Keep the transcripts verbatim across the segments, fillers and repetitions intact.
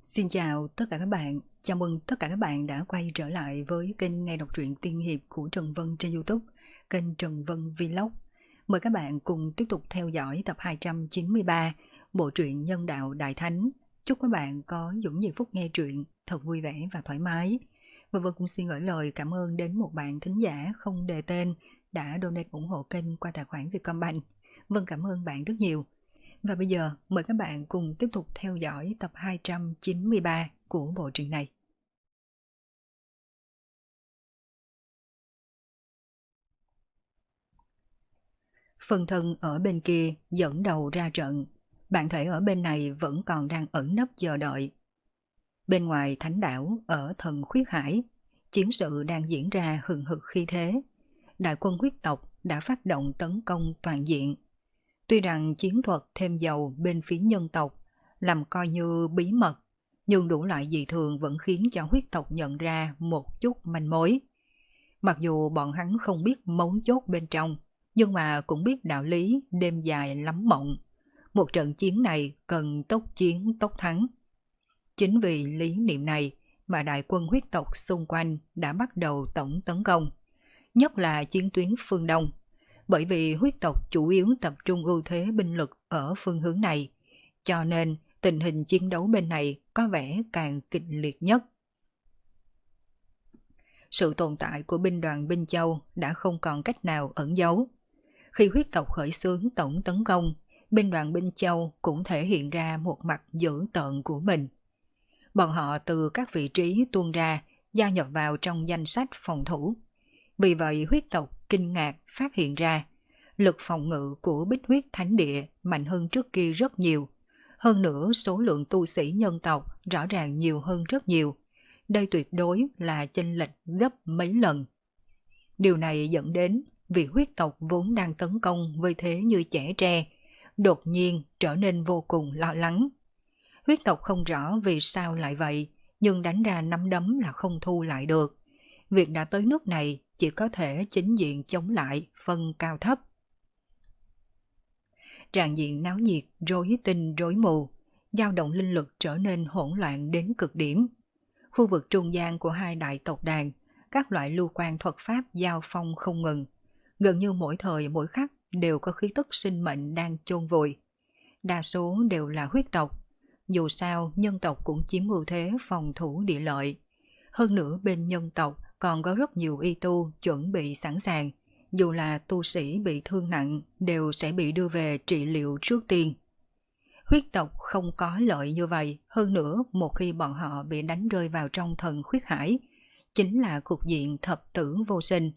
Xin chào tất cả các bạn, chào mừng tất cả các bạn đã quay trở lại với kênh nghe đọc truyện tiên hiệp của Trần Vân trên YouTube, kênh Trần Vân Vlog. Mời các bạn cùng tiếp tục theo dõi tập hai trăm chín mươi ba, bộ truyện Nhân đạo Đại Thánh. Chúc các bạn có những giây phút nghe truyện thật vui vẻ và thoải mái. Và Vân cũng xin gửi lời cảm ơn đến một bạn thính giả không đề tên đã donate ủng hộ kênh qua tài khoản Vietcombank. Vân cảm ơn bạn rất nhiều. Và bây giờ mời các bạn cùng tiếp tục theo dõi tập hai trăm chín mươi ba của bộ truyện này. Phần thân ở bên kia dẫn đầu ra trận, bản thể ở bên này vẫn còn đang ẩn nấp chờ đợi. Bên ngoài thánh đảo ở thần khuyết hải, chiến sự đang diễn ra hừng hực khí thế. Đại quân huyết tộc đã phát động tấn công toàn diện. Tuy rằng chiến thuật thêm dầu bên phía nhân tộc làm coi như bí mật, nhưng đủ loại dị thường vẫn khiến cho huyết tộc nhận ra một chút manh mối. Mặc dù bọn hắn không biết mấu chốt bên trong, nhưng mà cũng biết đạo lý đêm dài lắm mộng. Một trận chiến này cần tốc chiến tốc thắng. Chính vì lý niệm này mà đại quân huyết tộc xung quanh đã bắt đầu tổng tấn công, nhất là chiến tuyến phương Đông. Bởi vì huyết tộc chủ yếu tập trung ưu thế binh lực ở phương hướng này, cho nên tình hình chiến đấu bên này có vẻ càng kịch liệt nhất. Sự tồn tại của binh đoàn Binh Châu đã không còn cách nào ẩn giấu. Khi huyết tộc khởi xướng tổng tấn công, binh đoàn Binh Châu cũng thể hiện ra một mặt dữ tợn của mình. Bọn họ từ các vị trí tuôn ra, gia nhập vào trong danh sách phòng thủ. Vì vậy huyết tộc kinh ngạc phát hiện ra, lực phòng ngự của Bích Huyết Thánh Địa mạnh hơn trước kia rất nhiều. Hơn nữa số lượng tu sĩ nhân tộc rõ ràng nhiều hơn rất nhiều. Đây tuyệt đối là chênh lệch gấp mấy lần. Điều này dẫn đến việc huyết tộc vốn đang tấn công với thế như chẻ tre, đột nhiên trở nên vô cùng lo lắng. Huyết tộc không rõ vì sao lại vậy, nhưng đánh ra nắm đấm là không thu lại được. Việc đã tới nước này chỉ có thể chính diện chống lại phân cao thấp. Tràng diện náo nhiệt, rối tinh rối mù, dao động linh lực trở nên hỗn loạn đến cực điểm. Khu vực trung gian của hai đại tộc đàn, các loại lưu quan thuật pháp giao phong không ngừng. Gần như mỗi thời mỗi khắc đều có khí tức sinh mệnh đang chôn vùi. Đa số đều là huyết tộc. Dù sao nhân tộc cũng chiếm ưu thế phòng thủ địa lợi. Hơn nữa bên nhân tộc còn có rất nhiều y tu chuẩn bị sẵn sàng. Dù là tu sĩ bị thương nặng đều sẽ bị đưa về trị liệu trước tiên. Huyết tộc không có lợi như vậy, hơn nữa một khi bọn họ bị đánh rơi vào trong thần khuyết hải, chính là cục diện thập tử vô sinh.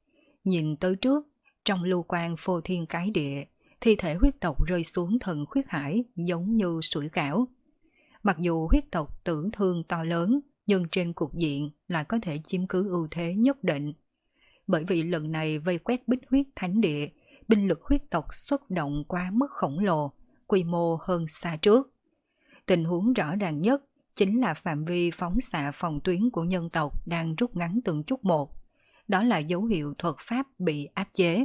Nhìn tới trước, trong lưu quan phô thiên cái địa, thi thể huyết tộc rơi xuống thần khuyết hải giống như sủi cảo. Mặc dù huyết tộc tử thương to lớn, nhưng trên cục diện lại có thể chiếm cứ ưu thế nhất định. Bởi vì lần này vây quét Bích Huyết Thánh Địa, binh lực huyết tộc xuất động quá mức khổng lồ, quy mô hơn xa trước. Tình huống rõ ràng nhất chính là phạm vi phóng xạ phòng tuyến của nhân tộc đang rút ngắn từng chút một. Đó là dấu hiệu thuật pháp bị áp chế.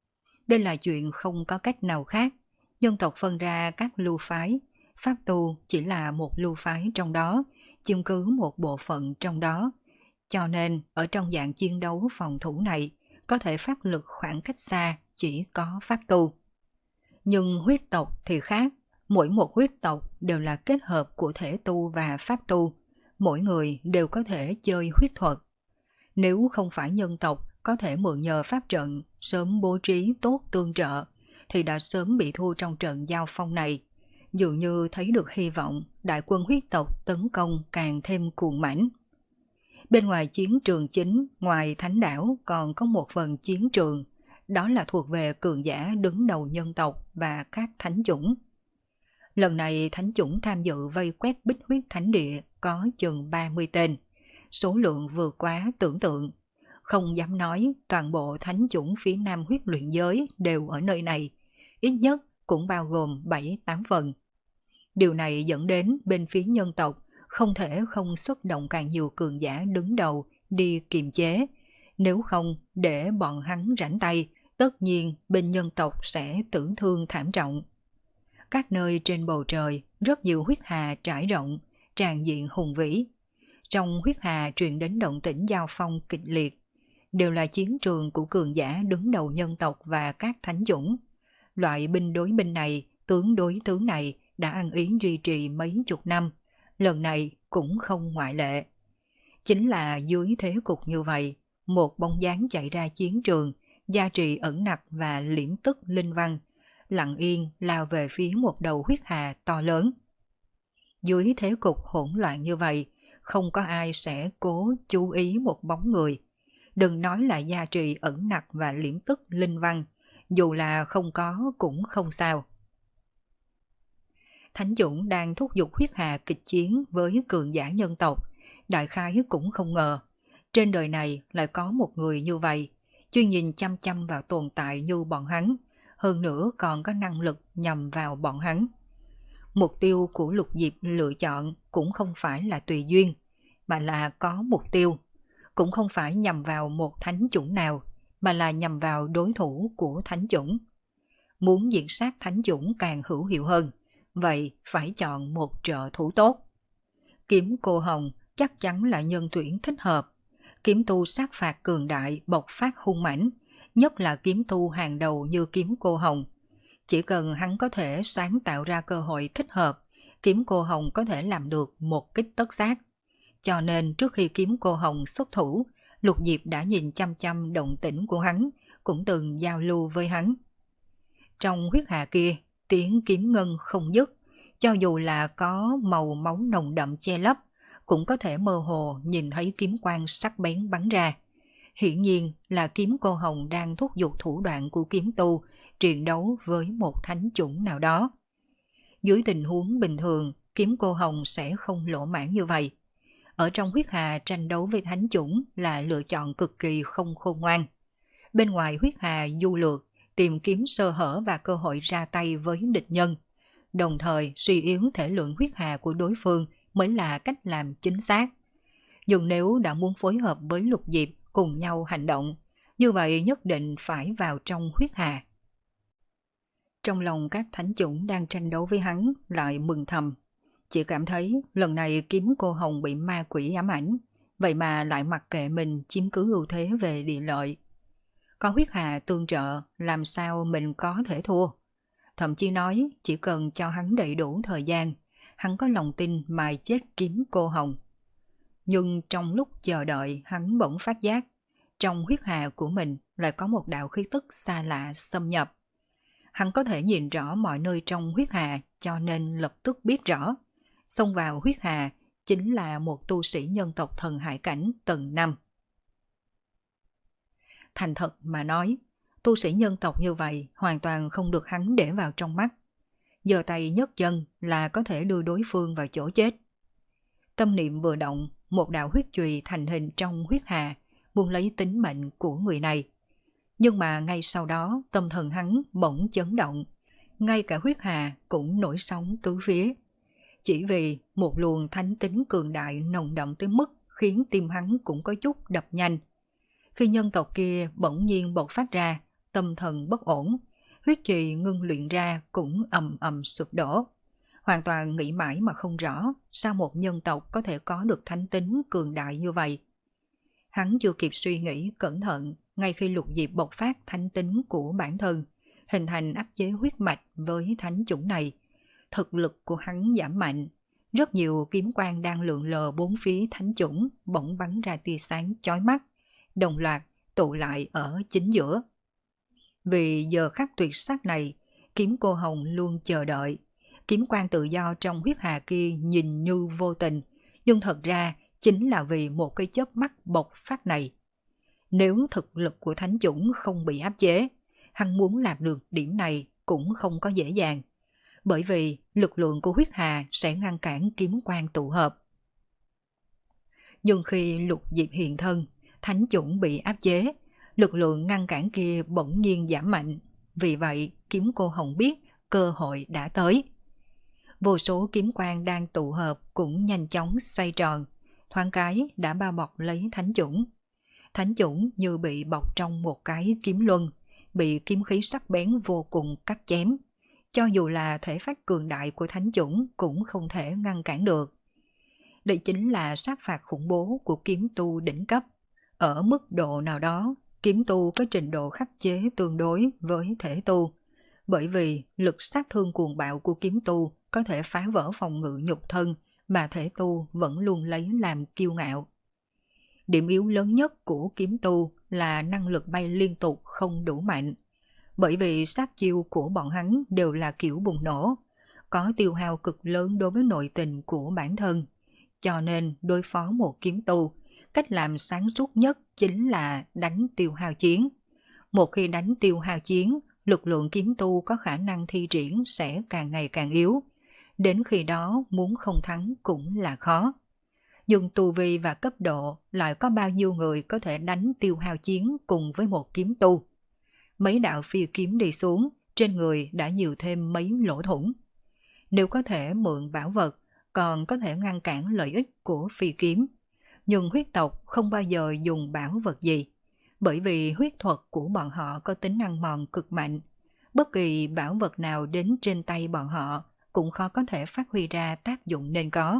Đây là chuyện không có cách nào khác. Nhân tộc phân ra các lưu phái, pháp tu chỉ là một lưu phái trong đó, chiếm cứ một bộ phận trong đó. Cho nên, ở trong dạng chiến đấu phòng thủ này, có thể phát lực khoảng cách xa chỉ có pháp tu. Nhưng huyết tộc thì khác, mỗi một huyết tộc đều là kết hợp của thể tu và pháp tu, mỗi người đều có thể chơi huyết thuật. Nếu không phải nhân tộc có thể mượn nhờ pháp trận, sớm bố trí tốt tương trợ, thì đã sớm bị thua trong trận giao phong này. Dường như thấy được hy vọng, đại quân huyết tộc tấn công càng thêm cuồng mãnh. Bên ngoài chiến trường chính, ngoài thánh đảo còn có một phần chiến trường, đó là thuộc về cường giả đứng đầu nhân tộc và các thánh chủng. Lần này thánh chủng tham dự vây quét Bích Huyết Thánh Địa có chừng ba mươi tên, số lượng vượt quá tưởng tượng. Không dám nói toàn bộ thánh chủng phía nam huyết luyện giới đều ở nơi này, ít nhất cũng bao gồm bảy tám phần. Điều này dẫn đến bên phía nhân tộc không thể không xuất động càng nhiều cường giả đứng đầu đi kiềm chế. Nếu không để bọn hắn rảnh tay, tất nhiên bên nhân tộc sẽ tử thương thảm trọng. Các nơi trên bầu trời, rất nhiều huyết hà trải rộng, tràn diện hùng vĩ. Trong huyết hà truyền đến động tĩnh giao phong kịch liệt, đều là chiến trường của cường giả đứng đầu nhân tộc và các thánh chủng. Loại binh đối binh này, tướng đối tướng này đã ăn ý duy trì mấy chục năm, lần này cũng không ngoại lệ. Chính là dưới thế cục như vậy, một bóng dáng chạy ra chiến trường, gia trì ẩn nặc và liễm tức linh văn, lặng yên lao về phía một đầu huyết hà to lớn. Dưới thế cục hỗn loạn như vậy, không có ai sẽ cố chú ý một bóng người. Đừng nói là gia trì ẩn nặc và liễm tức linh văn, dù là không có cũng không sao. Thánh chủng đang thúc giục huyết hà kịch chiến với cường giả nhân tộc, đại khái cũng không ngờ, trên đời này lại có một người như vậy, chuyên nhìn chăm chăm vào tồn tại như bọn hắn, hơn nữa còn có năng lực nhằm vào bọn hắn. Mục tiêu của Lục Diệp lựa chọn cũng không phải là tùy duyên, mà là có mục tiêu, cũng không phải nhằm vào một thánh chủng nào, mà là nhằm vào đối thủ của thánh chủng. Muốn diệt sát thánh chủng càng hữu hiệu hơn, vậy phải chọn một trợ thủ tốt. Kiếm Cô Hồng chắc chắn là nhân tuyển thích hợp. Kiếm tu sát phạt cường đại, bộc phát hung mãnh, nhất là kiếm tu hàng đầu như Kiếm Cô Hồng. Chỉ cần hắn có thể sáng tạo ra cơ hội thích hợp, Kiếm Cô Hồng có thể làm được một kích tất sát. Cho nên trước khi Kiếm Cô Hồng xuất thủ, Lục Diệp đã nhìn chăm chăm động tĩnh của hắn, cũng từng giao lưu với hắn. Trong huyết hà kia, tiếng kiếm ngân không dứt, cho dù là có màu máu nồng đậm che lấp, cũng có thể mơ hồ nhìn thấy kiếm quang sắc bén bắn ra. Hiển nhiên là Kiếm Cô Hồng đang thúc giục thủ đoạn của kiếm tu, chiến đấu với một thánh chủng nào đó. Dưới tình huống bình thường, Kiếm Cô Hồng sẽ không lỗ mãn như vậy. Ở trong huyết hà tranh đấu với thánh chủng là lựa chọn cực kỳ không khôn ngoan. Bên ngoài huyết hà du lược, tìm kiếm sơ hở và cơ hội ra tay với địch nhân, đồng thời suy yếu thể lượng huyết hà của đối phương mới là cách làm chính xác. Nhưng nếu đã muốn phối hợp với Lục Diệp cùng nhau hành động, như vậy nhất định phải vào trong huyết hà. Trong lòng các thánh chủng đang tranh đấu với hắn lại mừng thầm, chỉ cảm thấy lần này Kiếm Cô Hồng bị ma quỷ ám ảnh, vậy mà lại mặc kệ mình chiếm cứ ưu thế về địa lợi. Có huyết hà tương trợ, làm sao mình có thể thua? Thậm chí nói chỉ cần cho hắn đầy đủ thời gian, hắn có lòng tin mài chết Kiếm Cô Hồng. Nhưng trong lúc chờ đợi, hắn bỗng phát giác, trong huyết hà của mình lại có một đạo khí tức xa lạ xâm nhập. Hắn có thể nhìn rõ mọi nơi trong huyết hà, cho nên lập tức biết rõ, xông vào huyết hà chính là một tu sĩ nhân tộc thần hải cảnh tầng năm. Thành thật mà nói, tu sĩ nhân tộc như vậy hoàn toàn không được hắn để vào trong mắt. Giơ tay nhấc chân là có thể đưa đối phương vào chỗ chết. Tâm niệm vừa động, một đạo huyết chùy thành hình trong huyết hà, muốn lấy tính mệnh của người này. Nhưng mà ngay sau đó tâm thần hắn bỗng chấn động, ngay cả huyết hà cũng nổi sóng tứ phía. Chỉ vì một luồng thánh tính cường đại nồng đậm tới mức khiến tim hắn cũng có chút đập nhanh. Khi nhân tộc kia bỗng nhiên bộc phát ra, tâm thần bất ổn, huyết trì ngưng luyện ra cũng ầm ầm sụp đổ. Hoàn toàn nghĩ mãi mà không rõ sao một nhân tộc có thể có được thánh tính cường đại như vậy. Hắn chưa kịp suy nghĩ cẩn thận, ngay khi Lục Diệp bộc phát thánh tính của bản thân, hình thành áp chế huyết mạch với thánh chủng này, thực lực của hắn giảm mạnh. Rất nhiều kiếm quang đang lượn lờ bốn phía thánh chủng bỗng bắn ra tia sáng chói mắt, đồng loạt tụ lại ở chính giữa. Vì giờ khắc tuyệt sắc này, Kiếm Cô Hồng luôn chờ đợi. Kiếm quang tự do trong huyết hà kia nhìn như vô tình, nhưng thật ra chính là vì một cái chớp mắt bộc phát này. Nếu thực lực của thánh chủng không bị áp chế, hắn muốn làm được điểm này cũng không có dễ dàng, bởi vì lực lượng của huyết hà sẽ ngăn cản kiếm quang tụ hợp. Nhưng khi Lục Diệp hiện thân, thánh chủng bị áp chế, lực lượng ngăn cản kia bỗng nhiên giảm mạnh. Vì vậy, Kiếm Cô Hồng biết cơ hội đã tới. Vô số kiếm quang đang tụ hợp cũng nhanh chóng xoay tròn, thoáng cái đã bao bọc lấy thánh chủng. Thánh chủng như bị bọc trong một cái kiếm luân, bị kiếm khí sắc bén vô cùng cắt chém. Cho dù là thể phách cường đại của thánh chủng cũng không thể ngăn cản được. Đây chính là sát phạt khủng bố của kiếm tu đỉnh cấp. Ở mức độ nào đó, kiếm tu có trình độ khắc chế tương đối với thể tu, bởi vì lực sát thương cuồng bạo của kiếm tu có thể phá vỡ phòng ngự nhục thân mà thể tu vẫn luôn lấy làm kiêu ngạo. Điểm yếu lớn nhất của kiếm tu là năng lực bay liên tục không đủ mạnh, bởi vì sát chiêu của bọn hắn đều là kiểu bùng nổ, có tiêu hao cực lớn đối với nội tình của bản thân. Cho nên đối phó một kiếm tu, cách làm sáng suốt nhất chính là đánh tiêu hao chiến. Một khi đánh tiêu hao chiến, lực lượng kiếm tu có khả năng thi triển sẽ càng ngày càng yếu. Đến khi đó muốn không thắng cũng là khó. Nhưng tu vi và cấp độ lại có bao nhiêu người có thể đánh tiêu hao chiến cùng với một kiếm tu. Mấy đạo phi kiếm đi xuống, trên người đã nhiều thêm mấy lỗ thủng. Nếu có thể mượn bảo vật, còn có thể ngăn cản lợi ích của phi kiếm. Nhưng huyết tộc không bao giờ dùng bảo vật gì, bởi vì huyết thuật của bọn họ có tính ăn mòn cực mạnh. Bất kỳ bảo vật nào đến trên tay bọn họ cũng khó có thể phát huy ra tác dụng nên có.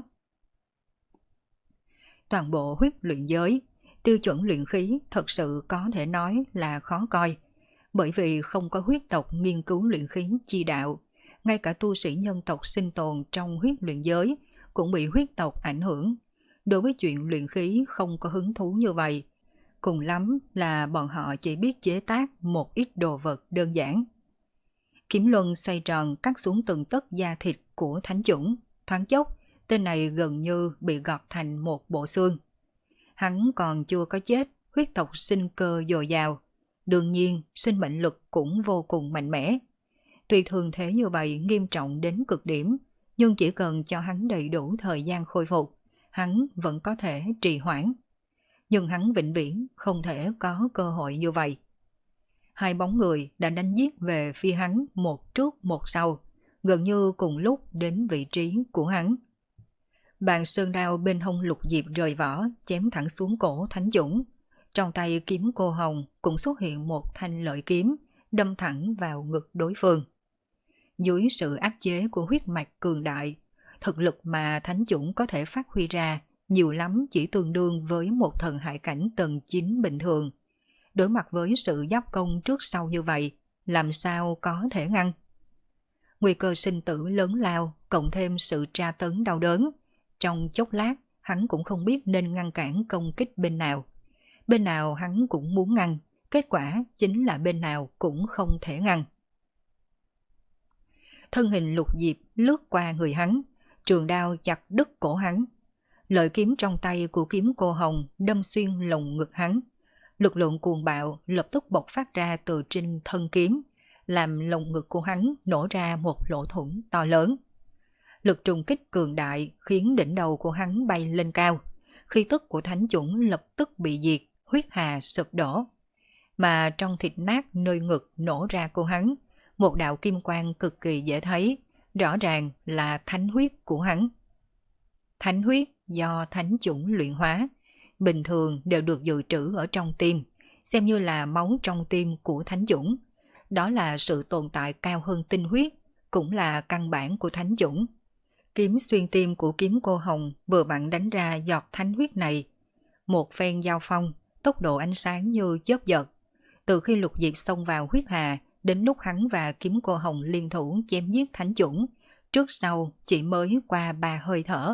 Toàn bộ huyết luyện giới, tiêu chuẩn luyện khí thật sự có thể nói là khó coi, bởi vì không có huyết tộc nghiên cứu luyện khí chi đạo, ngay cả tu sĩ nhân tộc sinh tồn trong huyết luyện giới cũng bị huyết tộc ảnh hưởng. Đối với chuyện luyện khí không có hứng thú như vậy, cùng lắm là bọn họ chỉ biết chế tác một ít đồ vật đơn giản. Kiếm luân xoay tròn cắt xuống từng tấc da thịt của thánh chủng, thoáng chốc, tên này gần như bị gọt thành một bộ xương. Hắn còn chưa có chết, huyết tộc sinh cơ dồi dào, đương nhiên sinh mệnh lực cũng vô cùng mạnh mẽ. Tuy thường thế như vậy nghiêm trọng đến cực điểm, nhưng chỉ cần cho hắn đầy đủ thời gian khôi phục, hắn vẫn có thể trì hoãn. Nhưng hắn vĩnh viễn không thể có cơ hội như vậy. Hai bóng người đã đánh giết về phía hắn một trước một sau, gần như cùng lúc đến vị trí của hắn. Bàn sơn đao bên hông Lục Diệp rời vỏ, chém thẳng xuống cổ thánh dũng. Trong tay kiếm cô hồng cũng xuất hiện một thanh lợi kiếm, đâm thẳng vào ngực đối phương. Dưới sự áp chế của huyết mạch cường đại, thực lực mà thánh dũng có thể phát huy ra nhiều lắm chỉ tương đương với một thần hải cảnh tầng chín bình thường. Đối mặt với sự giáp công trước sau như vậy, làm sao có thể ngăn? Nguy cơ sinh tử lớn lao, cộng thêm sự tra tấn đau đớn. Trong chốc lát, hắn cũng không biết nên ngăn cản công kích bên nào. Bên nào hắn cũng muốn ngăn, kết quả chính là bên nào cũng không thể ngăn. Thân hình Lục Diệp lướt qua người hắn, trường đao chặt đứt cổ hắn. Lợi kiếm trong tay của kiếm cô hồng đâm xuyên lồng ngực hắn. Lực lượng cuồng bạo lập tức bộc phát ra từ trên thân kiếm, làm lồng ngực của hắn nổ ra một lỗ thủng to lớn. Lực trùng kích cường đại khiến đỉnh đầu của hắn bay lên cao, khí tức của thánh chủng lập tức bị diệt, huyết hà sụp đổ. Mà trong thịt nát nơi ngực nổ ra của hắn, một đạo kim quang cực kỳ dễ thấy, rõ ràng là thánh huyết của hắn. Thánh huyết do thánh chủng luyện hóa, bình thường đều được dự trữ ở trong tim, xem như là máu trong tim của thánh chủng. Đó là sự tồn tại cao hơn tinh huyết, cũng là căn bản của thánh chủng. Kiếm xuyên tim của kiếm cô hồng vừa vặn đánh ra giọt thánh huyết này. Một phen giao phong, tốc độ ánh sáng như chớp giật. Từ khi Lục Diệp xông vào huyết hà, đến lúc hắn và kiếm cô hồng liên thủ chém giết thánh chủng, trước sau chỉ mới qua ba hơi thở.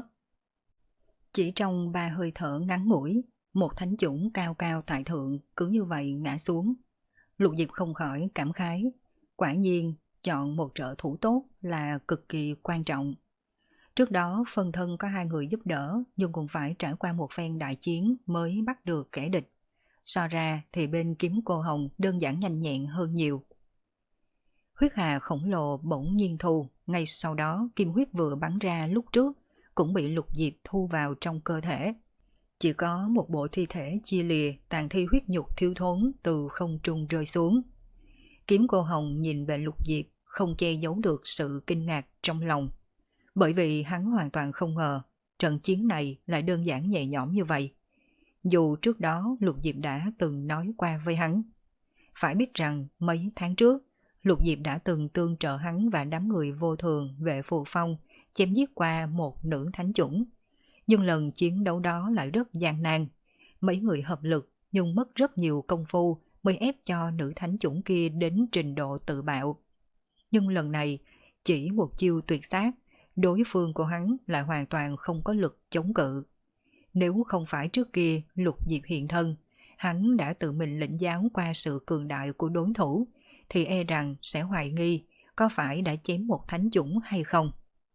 Chỉ trong ba hơi thở ngắn ngủi, một thánh chủng cao cao tại thượng cứ như vậy ngã xuống. Lục Diệp không khỏi cảm khái, quả nhiên chọn một trợ thủ tốt là cực kỳ quan trọng. Trước đó phân thân có hai người giúp đỡ, nhưng cũng phải trải qua một phen đại chiến mới bắt được kẻ địch. So ra thì bên kiếm cô hồng đơn giản nhanh nhẹn hơn nhiều. Huyết hà khổng lồ bỗng nhiên thu, ngay sau đó kim huyết vừa bắn ra lúc trước cũng bị Lục Diệp thu vào trong cơ thể. Chỉ có một bộ thi thể chia lìa, tàn thi huyết nhục thiếu thốn từ không trung rơi xuống. Kiếm cô hồng nhìn về Lục Diệp, không che giấu được sự kinh ngạc trong lòng. Bởi vì hắn hoàn toàn không ngờ trận chiến này lại đơn giản nhẹ nhõm như vậy. Dù trước đó Lục Diệp đã từng nói qua với hắn. Phải biết rằng mấy tháng trước, Lục Diệp đã từng tương trợ hắn và đám người vô thường về Phù Phong, chém giết qua một nữ thánh chủng. Nhưng lần chiến đấu đó lại rất gian nan. Mấy người hợp lực nhưng mất rất nhiều công phu mới ép cho nữ thánh chủng kia đến trình độ tự bạo. Nhưng lần này, chỉ một chiêu tuyệt sát, đối phương của hắn lại hoàn toàn không có lực chống cự. Nếu không phải trước kia Lục Diệp hiện thân, hắn đã tự mình lĩnh giáo qua sự cường đại của đối thủ, thì e rằng sẽ hoài nghi có phải đã chém một thánh chủng hay không.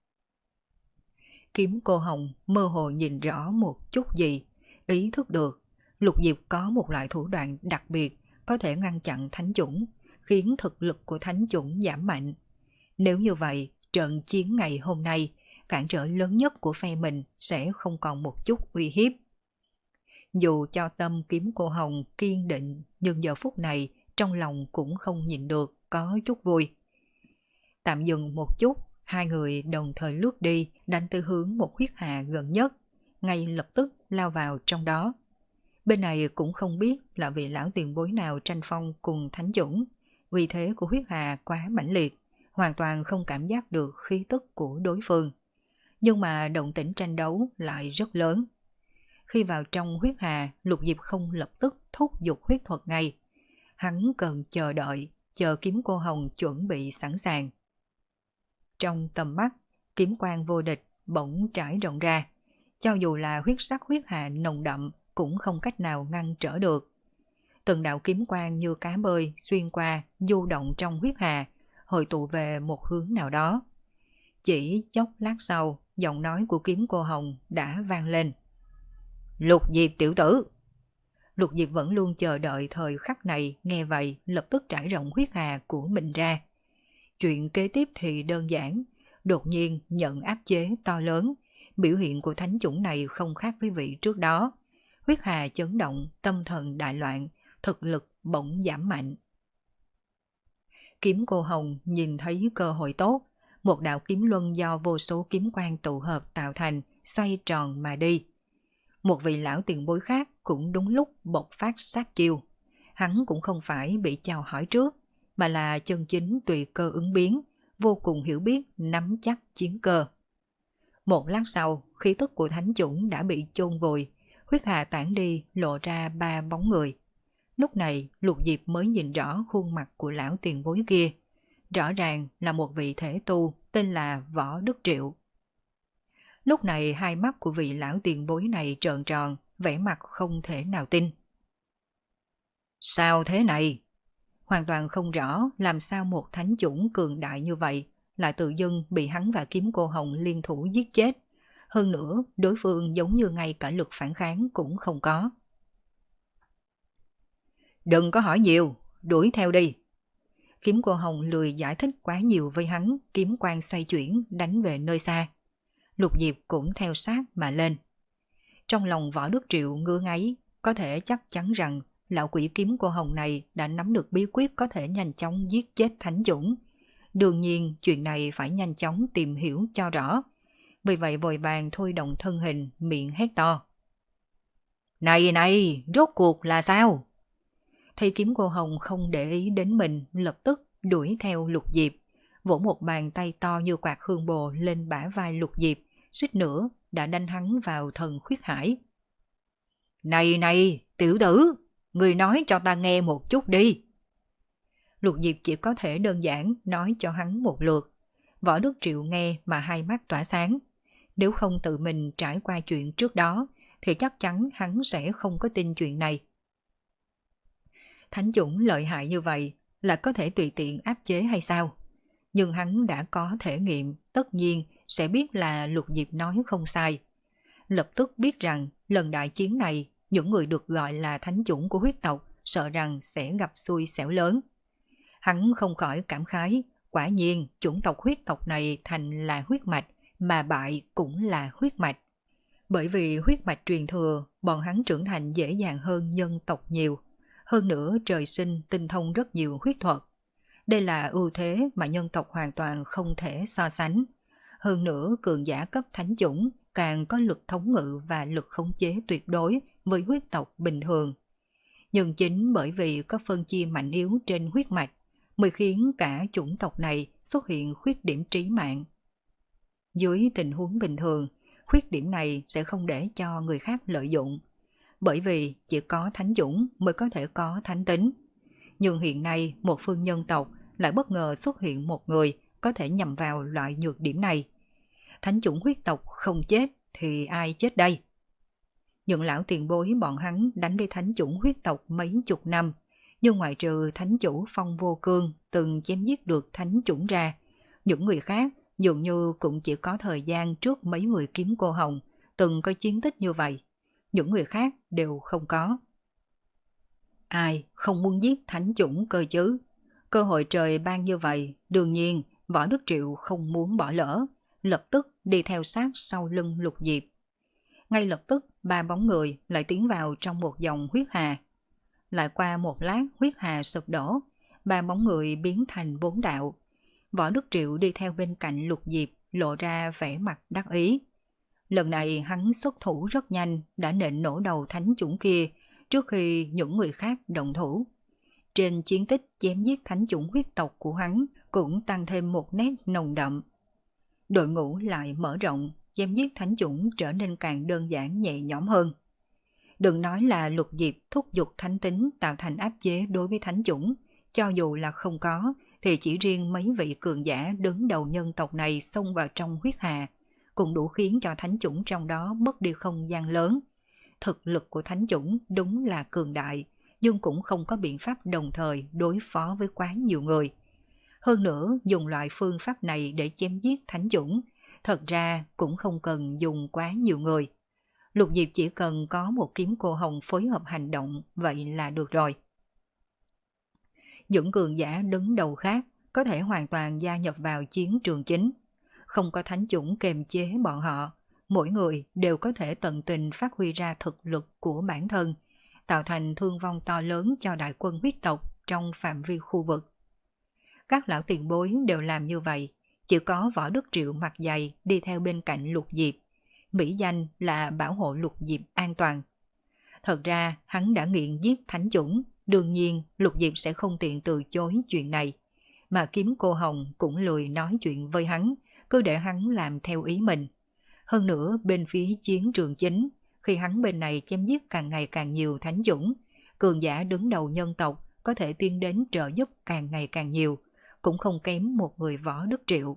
Kiếm Cô Hồng mơ hồ nhìn rõ một chút gì, ý thức được Lục Diệp có một loại thủ đoạn đặc biệt có thể ngăn chặn thánh chủng, khiến thực lực của thánh chủng giảm mạnh. Nếu như vậy, trận chiến ngày hôm nay, cản trở lớn nhất của phe mình sẽ không còn một chút uy hiếp. Dù cho tâm Kiếm Cô Hồng kiên định, nhưng giờ phút này trong lòng cũng không nhịn được có chút vui. Tạm dừng một chút, hai người đồng thời lướt đi, đánh tới hướng một huyết hà gần nhất, ngay lập tức lao vào trong đó. Bên này cũng không biết là vị lão tiền bối nào tranh phong cùng thánh chủng, vì thế của huyết hà quá mãnh liệt, hoàn toàn không cảm giác được khí tức của đối phương. Nhưng mà động tĩnh tranh đấu lại rất lớn. Khi vào trong huyết hà, Lục Diệp không lập tức thúc giục huyết thuật ngay. Hắn cần chờ đợi, chờ Kiếm Cô Hồng chuẩn bị sẵn sàng. Trong tầm mắt, kiếm quang vô địch bỗng trải rộng ra. Cho dù là huyết sắc huyết hà nồng đậm cũng không cách nào ngăn trở được. Từng đạo kiếm quang như cá bơi xuyên qua, du động trong huyết hà, hội tụ về một hướng nào đó. Chỉ chốc lát sau, giọng nói của Kiếm Cô Hồng đã vang lên. Lục Diệp tiểu tử! Lục Diệp vẫn luôn chờ đợi thời khắc này, nghe vậy lập tức trải rộng huyết hà của mình ra. Chuyện kế tiếp thì đơn giản, đột nhiên nhận áp chế to lớn, biểu hiện của thánh chủng này không khác với vị trước đó. Huyết hà chấn động, tâm thần đại loạn, thực lực bỗng giảm mạnh. Kiếm Cô Hồng nhìn thấy cơ hội tốt, một đạo kiếm luân do vô số kiếm quang tụ hợp tạo thành, xoay tròn mà đi. Một vị lão tiền bối khác cũng đúng lúc bộc phát sát chiêu. Hắn cũng không phải bị chào hỏi trước, mà là chân chính tùy cơ ứng biến, vô cùng hiểu biết nắm chắc chiến cơ. Một lát sau, khí tức của thánh chủng đã bị chôn vùi, huyết hà tản đi lộ ra ba bóng người. Lúc này Lục Diệp mới nhìn rõ khuôn mặt của lão tiền bối kia. Rõ ràng là một vị thể tu tên là Võ Đức Triệu. Lúc này hai mắt của vị lão tiền bối này trợn tròn, vẻ mặt không thể nào tin. Sao thế này? Hoàn toàn không rõ làm sao một thánh chủng cường đại như vậy lại tự dưng bị hắn và Kiếm Cô Hồng liên thủ giết chết. Hơn nữa, đối phương giống như ngay cả lực phản kháng cũng không có. Đừng có hỏi nhiều, đuổi theo đi. Kiếm Cô Hồng lười giải thích quá nhiều với hắn, kiếm quang xoay chuyển đánh về nơi xa. Lục Diệp cũng theo sát mà lên. Trong lòng Võ Đức Triệu ngứa ngáy, có thể chắc chắn rằng lão quỷ Kiếm Cô Hồng này đã nắm được bí quyết có thể nhanh chóng giết chết thánh chủng. Đương nhiên chuyện này phải nhanh chóng tìm hiểu cho rõ. Vì vậy vội vàng thôi động thân hình, miệng hét to. Này này, rốt cuộc là sao? Thấy Kiếm Cô Hồng không để ý đến mình, lập tức đuổi theo Lục Diệp, vỗ một bàn tay to như quạt hương bồ lên bả vai Lục Diệp, suýt nữa đã đánh hắn vào thần khuyết hải. Này này, tiểu tử, người nói cho ta nghe một chút đi. Lục Diệp chỉ có thể đơn giản nói cho hắn một lượt. Võ Đức Triệu nghe mà hai mắt tỏa sáng. Nếu không tự mình trải qua chuyện trước đó, thì chắc chắn hắn sẽ không có tin chuyện này. Thánh chủng lợi hại như vậy là có thể tùy tiện áp chế hay sao? Nhưng hắn đã có thể nghiệm, tất nhiên sẽ biết là Lục Diệp nói không sai. Lập tức biết rằng lần đại chiến này, những người được gọi là thánh chủng của huyết tộc sợ rằng sẽ gặp xui xẻo lớn. Hắn không khỏi cảm khái, quả nhiên chủng tộc huyết tộc này thành là huyết mạch, mà bại cũng là huyết mạch. Bởi vì huyết mạch truyền thừa, bọn hắn trưởng thành dễ dàng hơn nhân tộc nhiều. Hơn nữa trời sinh tinh thông rất nhiều huyết thuật. Đây là ưu thế mà nhân tộc hoàn toàn không thể so sánh. Hơn nữa cường giả cấp thánh chủng càng có lực thống ngự và lực khống chế tuyệt đối với huyết tộc bình thường. Nhưng chính bởi vì có phân chia mạnh yếu trên huyết mạch mới khiến cả chủng tộc này xuất hiện khuyết điểm trí mạng. Dưới tình huống bình thường, khuyết điểm này sẽ không để cho người khác lợi dụng, bởi vì chỉ có thánh chủng mới có thể có thánh tính. Nhưng hiện nay một phương nhân tộc lại bất ngờ xuất hiện một người có thể nhằm vào loại nhược điểm này. Thánh chủng huyết tộc không chết thì ai chết đây? Những lão tiền bối bọn hắn đánh với thánh chủng huyết tộc mấy chục năm, nhưng ngoại trừ thánh chủ Phong Vô Cương từng chém giết được thánh chủng ra, những người khác dường như cũng chỉ có thời gian trước mấy người kiếm cô hồng từng có chiến tích như vậy. Những người khác đều không có. Ai không muốn giết thánh chủng cơ chứ? Cơ hội trời ban như vậy, đương nhiên Võ Đức Triệu không muốn bỏ lỡ, lập tức đi theo sát sau lưng Lục Diệp. Ngay lập tức ba bóng người lại tiến vào trong một dòng huyết hà. Lại qua một lát huyết hà sụp đổ, ba bóng người biến thành bốn đạo. Võ Đức Triệu đi theo bên cạnh Lục Diệp, lộ ra vẻ mặt đắc ý. Lần này hắn xuất thủ rất nhanh, đã nện nổ đầu thánh chủng kia trước khi những người khác động thủ. Trên chiến tích chém giết thánh chủng huyết tộc của hắn cũng tăng thêm một nét nồng đậm. Đội ngũ lại mở rộng, chém giết thánh chủng trở nên càng đơn giản nhẹ nhõm hơn. Đừng nói là Lục Diệp thúc giục thánh tính tạo thành áp chế đối với thánh chủng, cho dù là không có, thì chỉ riêng mấy vị cường giả đứng đầu nhân tộc này xông vào trong huyết hà, cũng đủ khiến cho thánh chủng trong đó mất đi không gian lớn. Thực lực của thánh chủng đúng là cường đại, nhưng cũng không có biện pháp đồng thời đối phó với quá nhiều người. Hơn nữa, dùng loại phương pháp này để chém giết thánh chủng, thật ra cũng không cần dùng quá nhiều người. Lục Diệp chỉ cần có một kiếm cô hồng phối hợp hành động, vậy là được rồi. Những cường giả đứng đầu khác có thể hoàn toàn gia nhập vào chiến trường chính. Không có thánh chủng kềm chế bọn họ, mỗi người đều có thể tận tình phát huy ra thực lực của bản thân, tạo thành thương vong to lớn cho đại quân huyết tộc trong phạm vi khu vực. Các lão tiền bối đều làm như vậy, chỉ có Võ Đức Triệu mặt dày đi theo bên cạnh Lục Diệp, mỹ danh là bảo hộ Lục Diệp an toàn. Thật ra hắn đã nghiện giết thánh chủng, đương nhiên Lục Diệp sẽ không tiện từ chối chuyện này, mà kiếm cô hồng cũng lười nói chuyện với hắn, cứ để hắn làm theo ý mình. Hơn nữa bên phía chiến trường chính, khi hắn bên này chém giết càng ngày càng nhiều thánh chủng, cường giả đứng đầu nhân tộc có thể tiến đến trợ giúp càng ngày càng nhiều, cũng không kém một người Võ Đức Triệu.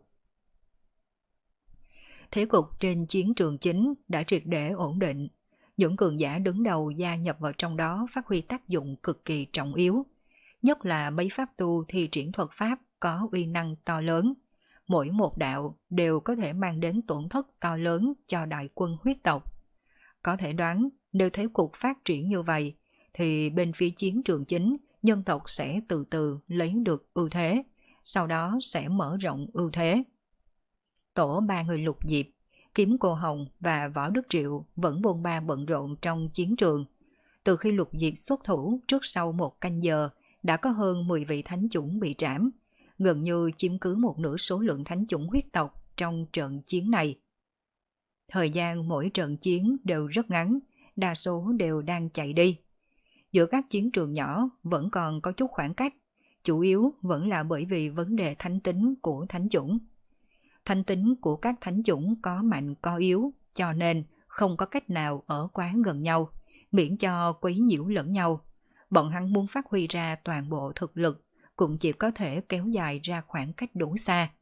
Thế cục trên chiến trường chính đã triệt để ổn định. Những cường giả đứng đầu gia nhập vào trong đó phát huy tác dụng cực kỳ trọng yếu. Nhất là mấy pháp tu thi triển thuật pháp có uy năng to lớn. Mỗi một đạo đều có thể mang đến tổn thất to lớn cho đại quân huyết tộc. Có thể đoán nếu thế cục phát triển như vậy, thì bên phía chiến trường chính, nhân tộc sẽ từ từ lấy được ưu thế, sau đó sẽ mở rộng ưu thế. Tổ ba người Lục Diệp, Kiếm Cô Hồng và Võ Đức Triệu vẫn bôn ba bận rộn trong chiến trường. Từ khi Lục Diệp xuất thủ trước sau một canh giờ, đã có hơn mười vị thánh chủng bị trảm, gần như chiếm cứ một nửa số lượng thánh chủng huyết tộc trong trận chiến này. Thời gian mỗi trận chiến đều rất ngắn, đa số đều đang chạy đi. Giữa các chiến trường nhỏ vẫn còn có chút khoảng cách, chủ yếu vẫn là bởi vì vấn đề thánh tính của thánh chủng. Thánh tính của các thánh chủng có mạnh có yếu, cho nên không có cách nào ở quá gần nhau, miễn cho quấy nhiễu lẫn nhau. Bọn hắn muốn phát huy ra toàn bộ thực lực, cũng chỉ có thể kéo dài ra khoảng cách đủ xa.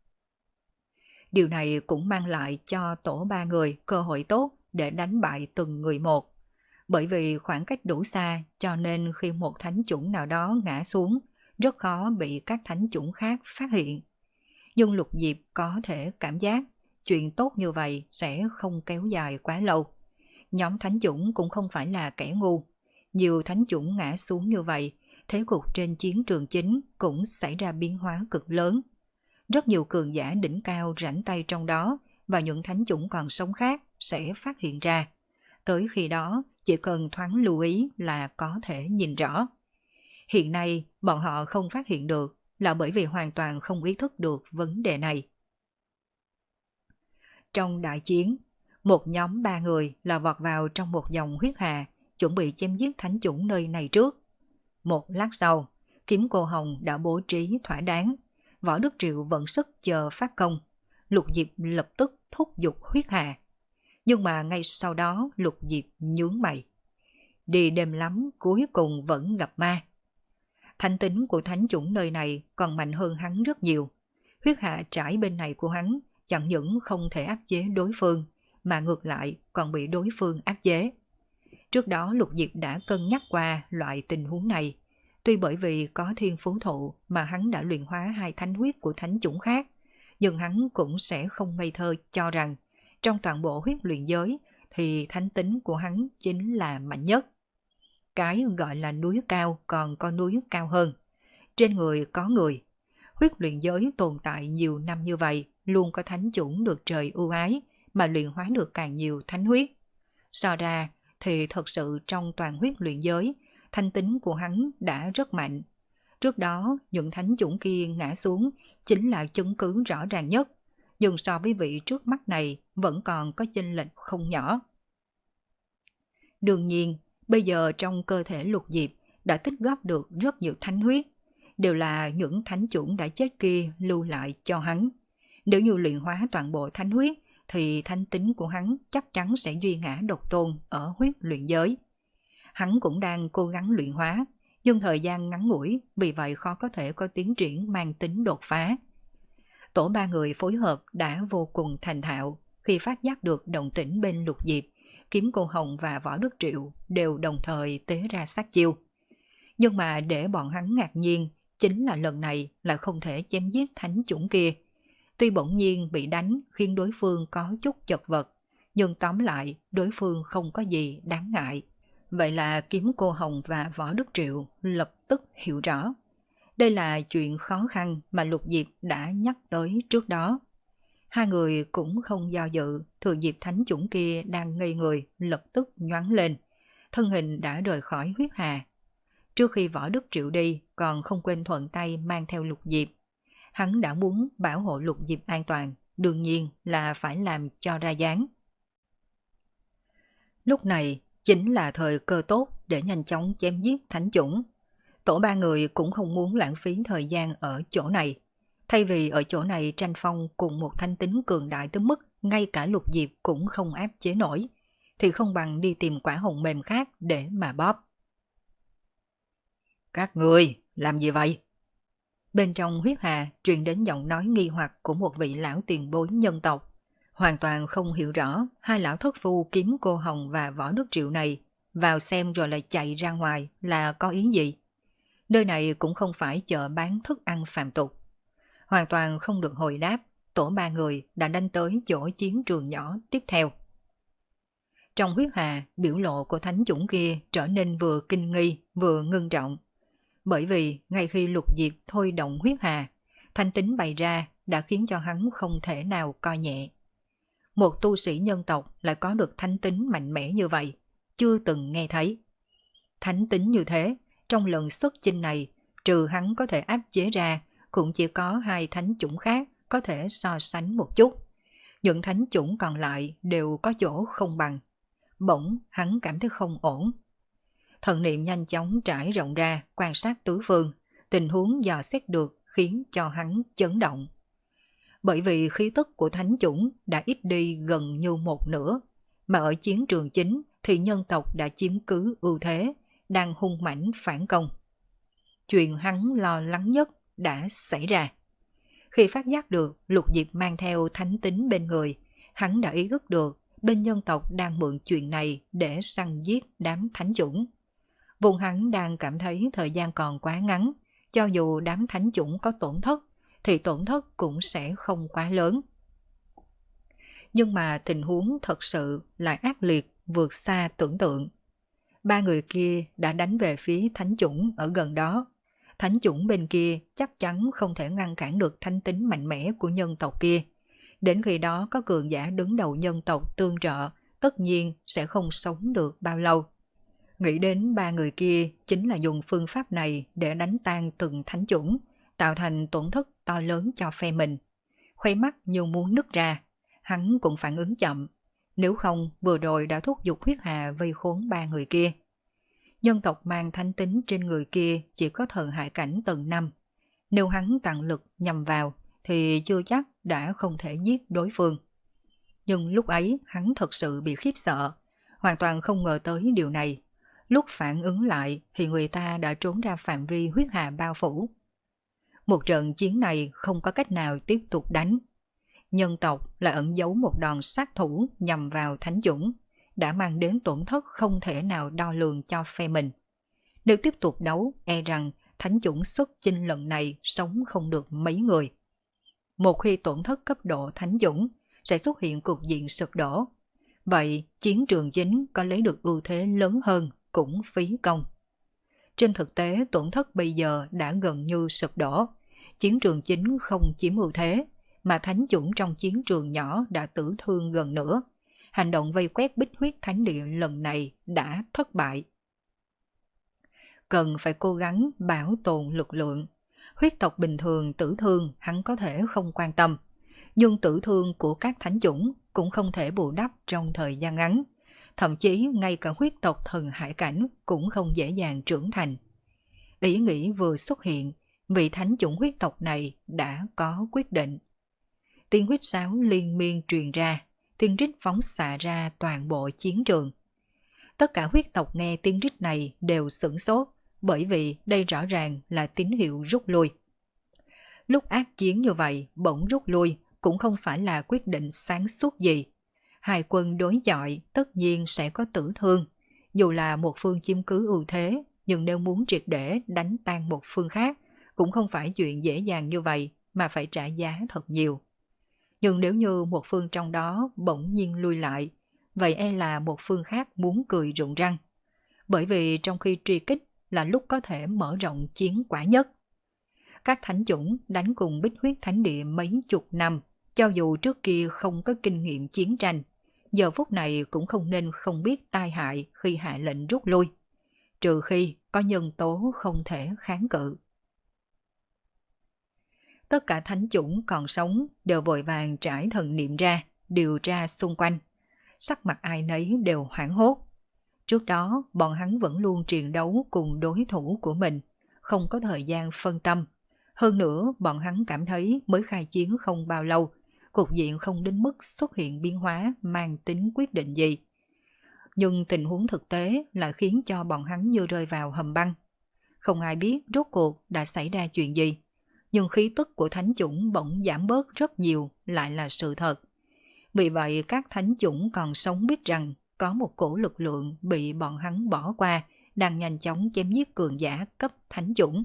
Điều này cũng mang lại cho tổ ba người cơ hội tốt để đánh bại từng người một. Bởi vì khoảng cách đủ xa, cho nên khi một thánh chủng nào đó ngã xuống, rất khó bị các thánh chủng khác phát hiện. Nhưng Lục Diệp có thể cảm giác chuyện tốt như vậy sẽ không kéo dài quá lâu. Nhóm thánh chủng cũng không phải là kẻ ngu. Nhiều thánh chủng ngã xuống như vậy, thế cục trên chiến trường chính cũng xảy ra biến hóa cực lớn. Rất nhiều cường giả đỉnh cao rảnh tay trong đó và những thánh chủng còn sống khác sẽ phát hiện ra. Tới khi đó, chỉ cần thoáng lưu ý là có thể nhìn rõ. Hiện nay, bọn họ không phát hiện được là bởi vì hoàn toàn không ý thức được vấn đề này. Trong đại chiến, một nhóm ba người là vọt vào trong một dòng huyết hà, chuẩn bị chém giết thánh chủng nơi này trước. Một lát sau, Kiếm Cô Hồng đã bố trí thỏa đáng. Võ Đức Triệu vận sức chờ phát công. Lục Diệp lập tức thúc giục huyết hà. Nhưng mà ngay sau đó Lục Diệp nhướng mày. Đi đêm lắm cuối cùng vẫn gặp ma. Thánh tính của thánh chủng nơi này còn mạnh hơn hắn rất nhiều. Huyết hạ trải bên này của hắn chẳng những không thể áp chế đối phương, mà ngược lại còn bị đối phương áp chế. Trước đó Lục Diệp đã cân nhắc qua loại tình huống này. Tuy bởi vì có thiên phú thụ mà hắn đã luyện hóa hai thánh huyết của thánh chủng khác, nhưng hắn cũng sẽ không ngây thơ cho rằng trong toàn bộ huyết luyện giới thì thánh tính của hắn chính là mạnh nhất. Cái gọi là núi cao còn có núi cao hơn. Trên người có người. Huyết luyện giới tồn tại nhiều năm như vậy, luôn có thánh chủng được trời ưu ái mà luyện hóa được càng nhiều thánh huyết. So ra thì thật sự trong toàn huyết luyện giới, thanh tính của hắn đã rất mạnh. Trước đó, những thánh chủng kia ngã xuống chính là chứng cứ rõ ràng nhất, nhưng so với vị trước mắt này vẫn còn có chênh lệch không nhỏ. Đương nhiên, bây giờ trong cơ thể Lục Diệp đã tích góp được rất nhiều thánh huyết, đều là những thánh chủng đã chết kia lưu lại cho hắn. Nếu như luyện hóa toàn bộ thánh huyết, thì thánh tính của hắn chắc chắn sẽ duy ngã độc tôn ở huyết luyện giới. Hắn cũng đang cố gắng luyện hóa, nhưng thời gian ngắn ngủi, vì vậy khó có thể có tiến triển mang tính đột phá. Tổ ba người phối hợp đã vô cùng thành thạo, khi phát giác được động tĩnh bên Lục Diệp, Kiếm Cô Hồng và Võ Đức Triệu đều đồng thời tế ra sát chiêu. Nhưng mà để bọn hắn ngạc nhiên, chính là lần này là không thể chém giết thánh chủng kia. Tuy bỗng nhiên bị đánh khiến đối phương có chút chật vật, nhưng tóm lại đối phương không có gì đáng ngại. Vậy là Kiếm Cô Hồng và Võ Đức Triệu lập tức hiểu rõ. Đây là chuyện khó khăn mà Lục Diệp đã nhắc tới trước đó. Hai người cũng không do dự, thừa dịp thánh chủng kia đang ngây người lập tức nhoáng lên. Thân hình đã rời khỏi huyết hà. Trước khi Võ Đức Triệu đi còn không quên thuận tay mang theo Lục Diệp. Hắn đã muốn bảo hộ Lục Diệp an toàn, đương nhiên là phải làm cho ra dáng. Lúc này chính là thời cơ tốt để nhanh chóng chém giết thánh chủng. Tổ ba người cũng không muốn lãng phí thời gian ở chỗ này. Thay vì ở chỗ này tranh phong cùng một thanh tính cường đại tới mức ngay cả Lục Diệp cũng không áp chế nổi, thì không bằng đi tìm quả hồng mềm khác để mà bóp. Các người làm gì vậy? Bên trong huyết hà truyền đến giọng nói nghi hoặc của một vị lão tiền bối nhân tộc. Hoàn toàn không hiểu rõ hai lão thất phu Kiếm Cô Hồng và Võ Đức Triệu này vào xem rồi lại chạy ra ngoài là có ý gì. Nơi này cũng không phải chợ bán thức ăn phàm tục. Hoàn toàn không được hồi đáp, tổ ba người đã đánh tới chỗ chiến trường nhỏ tiếp theo. Trong huyết hà, biểu lộ của thánh chủng kia trở nên vừa kinh nghi vừa ngưng trọng. Bởi vì ngay khi Lục Diệp thôi động huyết hà, thanh tính bày ra đã khiến cho hắn không thể nào coi nhẹ. Một tu sĩ nhân tộc lại có được thánh tính mạnh mẽ như vậy, chưa từng nghe thấy. Thánh tính như thế, trong lần xuất chinh này, trừ hắn có thể áp chế ra, cũng chỉ có hai thánh chủng khác có thể so sánh một chút. Những thánh chủng còn lại đều có chỗ không bằng. Bỗng hắn cảm thấy không ổn. Thần niệm nhanh chóng trải rộng ra, quan sát tứ phương, tình huống dò xét được khiến cho hắn chấn động. Bởi vì khí tức của thánh chủng đã ít đi gần như một nửa, mà ở chiến trường chính thì nhân tộc đã chiếm cứ ưu thế, đang hung mãnh phản công. Chuyện hắn lo lắng nhất đã xảy ra. Khi phát giác được Lục Diệp mang theo thánh tính bên người, hắn đã ý thức được bên nhân tộc đang mượn chuyện này để săn giết đám thánh chủng. Vùng hắn đang cảm thấy thời gian còn quá ngắn, cho dù đám thánh chủng có tổn thất, thì tổn thất cũng sẽ không quá lớn. Nhưng mà tình huống thật sự lại ác liệt vượt xa tưởng tượng. Ba người kia đã đánh về phía thánh chủng ở gần đó. Thánh chủng bên kia chắc chắn không thể ngăn cản được thánh tính mạnh mẽ của nhân tộc kia. Đến khi đó có cường giả đứng đầu nhân tộc tương trợ, tất nhiên sẽ không sống được bao lâu. Nghĩ đến ba người kia chính là dùng phương pháp này để đánh tan từng thánh chủng, tạo thành tổn thất to lớn cho phe mình. Khóe mắt như muốn nứt ra, hắn cũng phản ứng chậm. Nếu không vừa rồi đã thúc giục huyết hà vây khốn ba người kia. Nhân tộc mang thánh tính trên người kia chỉ có thần hải cảnh tầng năm. Nếu hắn tặng lực nhằm vào thì chưa chắc đã không thể giết đối phương. Nhưng lúc ấy hắn thật sự bị khiếp sợ, hoàn toàn không ngờ tới điều này. Lúc phản ứng lại thì người ta đã trốn ra phạm vi huyết hà bao phủ. Một trận chiến này không có cách nào tiếp tục đánh. Nhân tộc lại ẩn giấu một đòn sát thủ nhằm vào thánh chủng, đã mang đến tổn thất không thể nào đo lường cho phe mình. Nếu tiếp tục đấu, e rằng thánh chủng xuất chinh lần này sống không được mấy người. Một khi tổn thất cấp độ thánh chủng, sẽ xuất hiện cục diện sụp đổ. Vậy chiến trường chính có lấy được ưu thế lớn hơn cũng phí công. Trên thực tế tổn thất bây giờ đã gần như sụp đổ. Chiến trường chính không chiếm ưu thế, mà thánh chủng trong chiến trường nhỏ đã tử thương gần nữa. Hành động vây quét Bích Huyết Thánh Địa lần này đã thất bại. Cần phải cố gắng bảo tồn lực lượng. Huyết tộc bình thường tử thương hắn có thể không quan tâm, nhưng tử thương của các thánh chủng cũng không thể bù đắp trong thời gian ngắn. Thậm chí ngay cả huyết tộc thần hải cảnh cũng không dễ dàng trưởng thành. Ý nghĩ vừa xuất hiện, vị thánh chủng huyết tộc này đã có quyết định. Tiếng huýt sáo liên miên truyền ra, tiếng rít phóng xạ ra toàn bộ chiến trường. Tất cả huyết tộc nghe tiếng rít này đều sửng sốt, bởi vì đây rõ ràng là tín hiệu rút lui. Lúc ác chiến như vậy, bỗng rút lui cũng không phải là quyết định sáng suốt gì. Hai quân đối chọi tất nhiên sẽ có tử thương. Dù là một phương chiếm cứ ưu thế, nhưng nếu muốn triệt để đánh tan một phương khác, cũng không phải chuyện dễ dàng như vậy, mà phải trả giá thật nhiều. Nhưng nếu như một phương trong đó bỗng nhiên lui lại, vậy e là một phương khác muốn cười rụng răng. Bởi vì trong khi truy kích là lúc có thể mở rộng chiến quả nhất. Các thánh chủng đánh cùng Bích Huyết Thánh Địa mấy chục năm, cho dù trước kia không có kinh nghiệm chiến tranh, giờ phút này cũng không nên không biết tai hại khi hạ lệnh rút lui, trừ khi có nhân tố không thể kháng cự. Tất cả thánh chủng còn sống đều vội vàng trải thần niệm ra, điều tra xung quanh. Sắc mặt ai nấy đều hoảng hốt. Trước đó, bọn hắn vẫn luôn chiến đấu cùng đối thủ của mình, không có thời gian phân tâm. Hơn nữa, bọn hắn cảm thấy mới khai chiến không bao lâu, cục diện không đến mức xuất hiện biến hóa mang tính quyết định gì. Nhưng tình huống thực tế lại khiến cho bọn hắn như rơi vào hầm băng. Không ai biết rốt cuộc đã xảy ra chuyện gì. Nhưng khí tức của thánh chủng bỗng giảm bớt rất nhiều lại là sự thật. Vì vậy các thánh chủng còn sống biết rằng có một cổ lực lượng bị bọn hắn bỏ qua đang nhanh chóng chém giết cường giả cấp thánh chủng.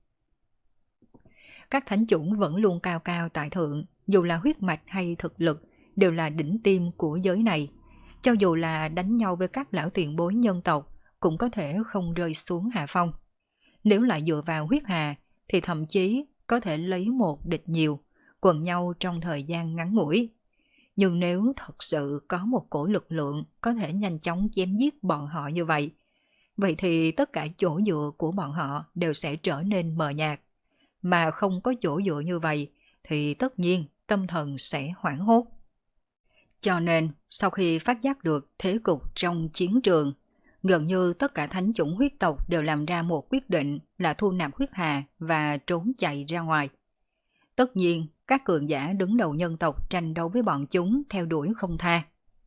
Các thánh chủng vẫn luôn cao cao tại thượng, dù là huyết mạch hay thực lực đều là đỉnh tiêm của giới này. Cho dù là đánh nhau với các lão tiền bối nhân tộc cũng có thể không rơi xuống hạ phong. Nếu lại dựa vào huyết hà thì thậm chí có thể lấy một địch nhiều, quần nhau trong thời gian ngắn ngủi. Nhưng nếu thật sự có một cổ lực lượng có thể nhanh chóng chém giết bọn họ như vậy, vậy thì tất cả chỗ dựa của bọn họ đều sẽ trở nên mờ nhạt. Mà không có chỗ dựa như vậy thì tất nhiên tâm thần sẽ hoảng hốt. Cho nên sau khi phát giác được thế cục trong chiến trường, gần như tất cả thánh chủng huyết tộc đều làm ra một quyết định là thu nạp huyết hà và trốn chạy ra ngoài. Tất nhiên, các cường giả đứng đầu nhân tộc tranh đấu với bọn chúng theo đuổi không tha.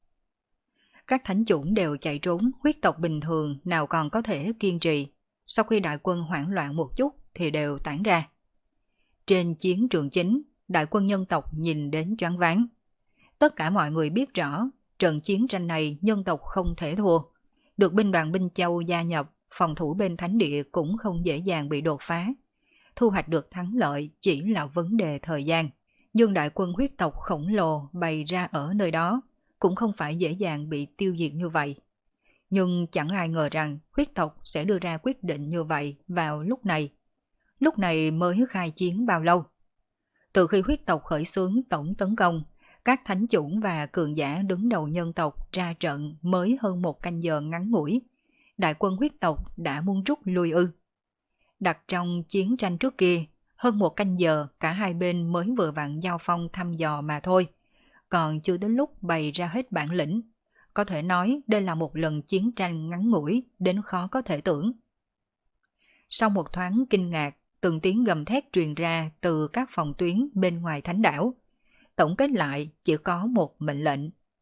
Các thánh chủng đều chạy trốn, huyết tộc bình thường nào còn có thể kiên trì. Sau khi đại quân hoảng loạn một chút thì đều tản ra. Trên chiến trường chính, đại quân nhân tộc nhìn đến choáng váng. Tất cả mọi người biết rõ, trận chiến tranh này nhân tộc không thể thua. Được binh đoàn Binh Châu gia nhập, phòng thủ bên thánh địa cũng không dễ dàng bị đột phá. Thu hoạch được thắng lợi chỉ là vấn đề thời gian. Nhưng đại quân huyết tộc khổng lồ bày ra ở nơi đó cũng không phải dễ dàng bị tiêu diệt như vậy. Nhưng chẳng ai ngờ rằng huyết tộc sẽ đưa ra quyết định như vậy vào lúc này. Lúc này mới khai chiến bao lâu? Từ khi huyết tộc khởi xướng tổng tấn công, các thánh chủng và cường giả đứng đầu nhân tộc ra trận mới hơn một canh giờ ngắn ngủi. Đại quân huyết tộc đã muốn rút lui ư. Đặt trong chiến tranh trước kia, hơn một canh giờ cả hai bên mới vừa vặn giao phong thăm dò mà thôi. Còn chưa đến lúc bày ra hết bản lĩnh. Có thể nói đây là một lần chiến tranh ngắn ngủi đến khó có thể tưởng. Sau một thoáng kinh ngạc, từng tiếng gầm thét truyền ra từ các phòng tuyến bên ngoài thánh đảo. Tổng kết lại chỉ có một mệnh lệnh,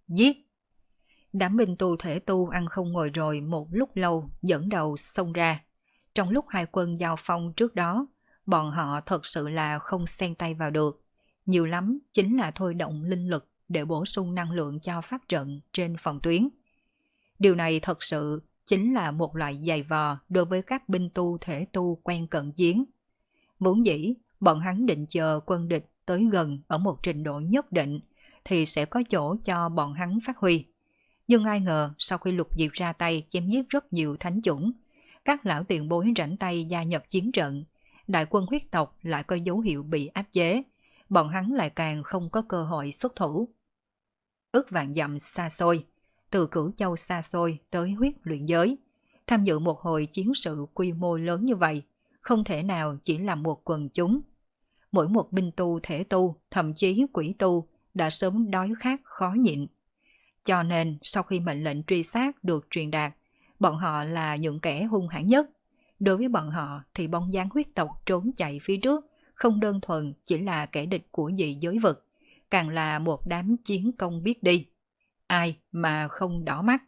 giết. Đám binh tu thể tu ăn không ngồi rồi một lúc lâu dẫn đầu xông ra. Trong lúc hai quân giao phong trước đó, bọn họ thật sự là không xen tay vào được. Nhiều lắm chính là thôi động linh lực để bổ sung năng lượng cho pháp trận trên phòng tuyến. Điều này thật sự chính là một loại giày vò đối với các binh tu thể tu quen cận chiến. Vốn dĩ, bọn hắn định chờ quân địch tới gần ở một trình độ nhất định thì sẽ có chỗ cho bọn hắn phát huy. Nhưng ai ngờ sau khi Lục Diệp ra tay chém giết rất nhiều thánh chủng, các lão tiền bối rảnh tay gia nhập chiến trận, đại quân huyết tộc lại có dấu hiệu bị áp chế, bọn hắn lại càng không có cơ hội xuất thủ. Ước vạn dặm xa xôi, từ Cửu Châu xa xôi tới huyết luyện giới, tham dự một hồi chiến sự quy mô lớn như vậy, không thể nào chỉ là một quần chúng. Mỗi một binh tu thể tu, thậm chí quỷ tu đã sớm đói khát khó nhịn. Cho nên sau khi mệnh lệnh truy sát được truyền đạt, bọn họ là những kẻ hung hãn nhất. Đối với bọn họ thì bóng dáng huyết tộc trốn chạy phía trước không đơn thuần chỉ là kẻ địch của dị giới vực, càng là một đám chiến công biết đi. Ai mà không đỏ mắt.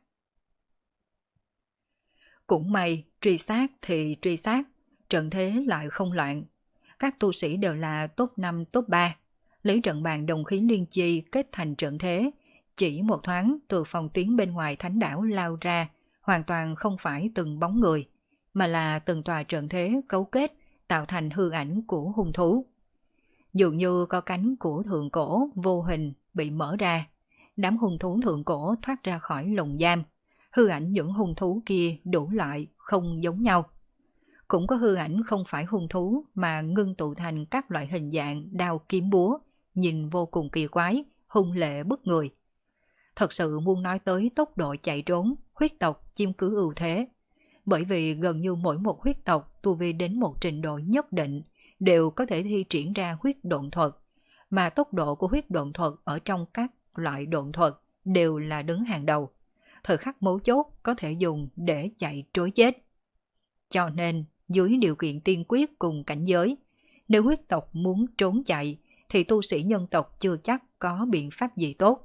Cũng may, truy sát thì truy sát, trận thế lại không loạn. Các tu sĩ đều là top năm, top ba, lấy trận bàn đồng khí liên chi kết thành trận thế. Chỉ một thoáng từ phòng tuyến bên ngoài thánh đảo lao ra, hoàn toàn không phải từng bóng người, mà là từng tòa trận thế cấu kết tạo thành hư ảnh của hung thú. Dường như có cánh của thượng cổ vô hình bị mở ra, đám hung thú thượng cổ thoát ra khỏi lồng giam. Hư ảnh những hung thú kia đủ loại không giống nhau. Cũng có hư ảnh không phải hung thú mà ngưng tụ thành các loại hình dạng đao kiếm búa, nhìn vô cùng kỳ quái, hung lệ bức người. Thật sự muốn nói tới tốc độ chạy trốn, huyết tộc chiếm cứ ưu thế. Bởi vì gần như mỗi một huyết tộc tu vi đến một trình độ nhất định đều có thể thi triển ra huyết độn thuật, mà tốc độ của huyết độn thuật ở trong các loại độn thuật đều là đứng hàng đầu. Thời khắc mấu chốt có thể dùng để chạy trối chết. Cho nên, dưới điều kiện tiên quyết cùng cảnh giới, nếu huyết tộc muốn trốn chạy thì tu sĩ nhân tộc chưa chắc có biện pháp gì tốt.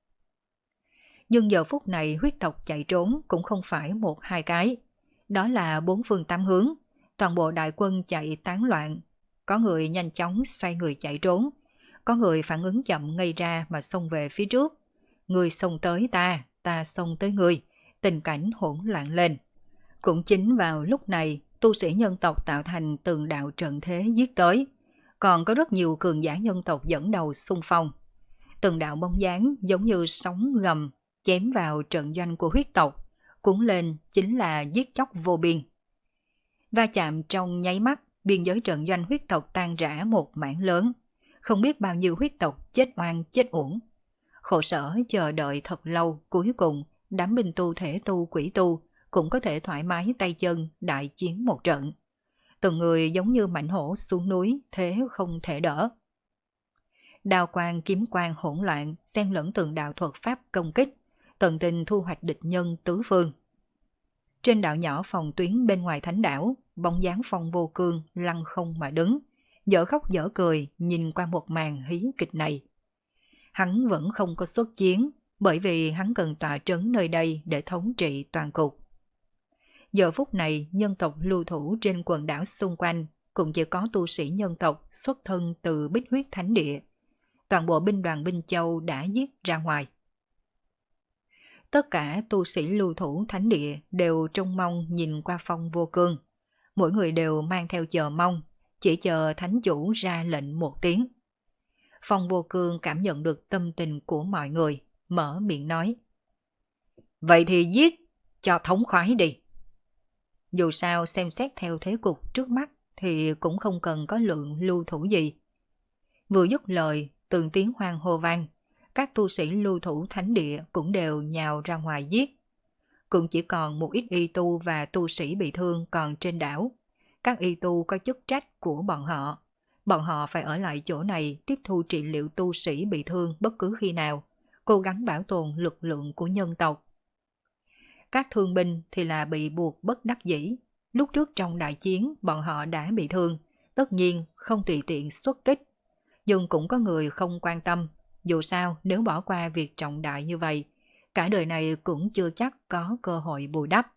Nhưng giờ phút này huyết tộc chạy trốn cũng không phải một hai cái. Đó là bốn phương tám hướng, toàn bộ đại quân chạy tán loạn. Có người nhanh chóng xoay người chạy trốn, có người phản ứng chậm ngây ra mà xông về phía trước. Người xông tới ta, ta xông tới người, tình cảnh hỗn loạn lên. Cũng chính vào lúc này, tu sĩ nhân tộc tạo thành từng đạo trận thế giết tới. Còn có rất nhiều cường giả nhân tộc dẫn đầu xung phong. Từng đạo bóng dáng giống như sóng gầm chém vào trận doanh của huyết tộc, cuốn lên chính là giết chóc vô biên. Va chạm trong nháy mắt, biên giới trận doanh huyết tộc tan rã một mảng lớn. Không biết bao nhiêu huyết tộc chết oan chết uổng. Khổ sở chờ đợi thật lâu, cuối cùng đám binh tu thể tu quỷ tu cũng có thể thoải mái tay chân đại chiến một trận. Từng người giống như mãnh hổ xuống núi, thế không thể đỡ. Đao quang kiếm quang hỗn loạn, xen lẫn từng đạo thuật pháp công kích, tận tình thu hoạch địch nhân tứ phương. Trên đảo nhỏ phòng tuyến bên ngoài thánh đảo, bóng dáng Phong Vô Cương lăng không mà đứng, dở khóc dở cười nhìn qua một màn hí kịch này. Hắn vẫn không có xuất chiến, bởi vì hắn cần tọa trấn nơi đây để thống trị toàn cục. Giờ phút này, nhân tộc lưu thủ trên quần đảo xung quanh cũng chỉ có tu sĩ nhân tộc xuất thân từ Bích Huyết Thánh Địa. Toàn bộ binh đoàn Binh Châu đã giết ra ngoài. Tất cả tu sĩ lưu thủ thánh địa đều trông mong nhìn qua Phong Vô Cương. Mỗi người đều mang theo chờ mong, chỉ chờ thánh chủ ra lệnh một tiếng. Phong Vô Cương cảm nhận được tâm tình của mọi người, mở miệng nói. Vậy thì giết, cho thống khoái đi. Dù sao xem xét theo thế cục trước mắt thì cũng không cần có lượng lưu thủ gì. Vừa dứt lời, từng tiếng hoan hô vang, các tu sĩ lưu thủ thánh địa cũng đều nhào ra ngoài giết. Cũng chỉ còn một ít y tu và tu sĩ bị thương còn trên đảo. Các y tu có chức trách của bọn họ. Bọn họ phải ở lại chỗ này tiếp thu trị liệu tu sĩ bị thương bất cứ khi nào, cố gắng bảo tồn lực lượng của nhân tộc. Các thương binh thì là bị buộc bất đắc dĩ. Lúc trước trong đại chiến bọn họ đã bị thương, tất nhiên không tùy tiện xuất kích. Nhưng cũng có người không quan tâm, dù sao nếu bỏ qua việc trọng đại như vậy, cả đời này cũng chưa chắc có cơ hội bù đắp.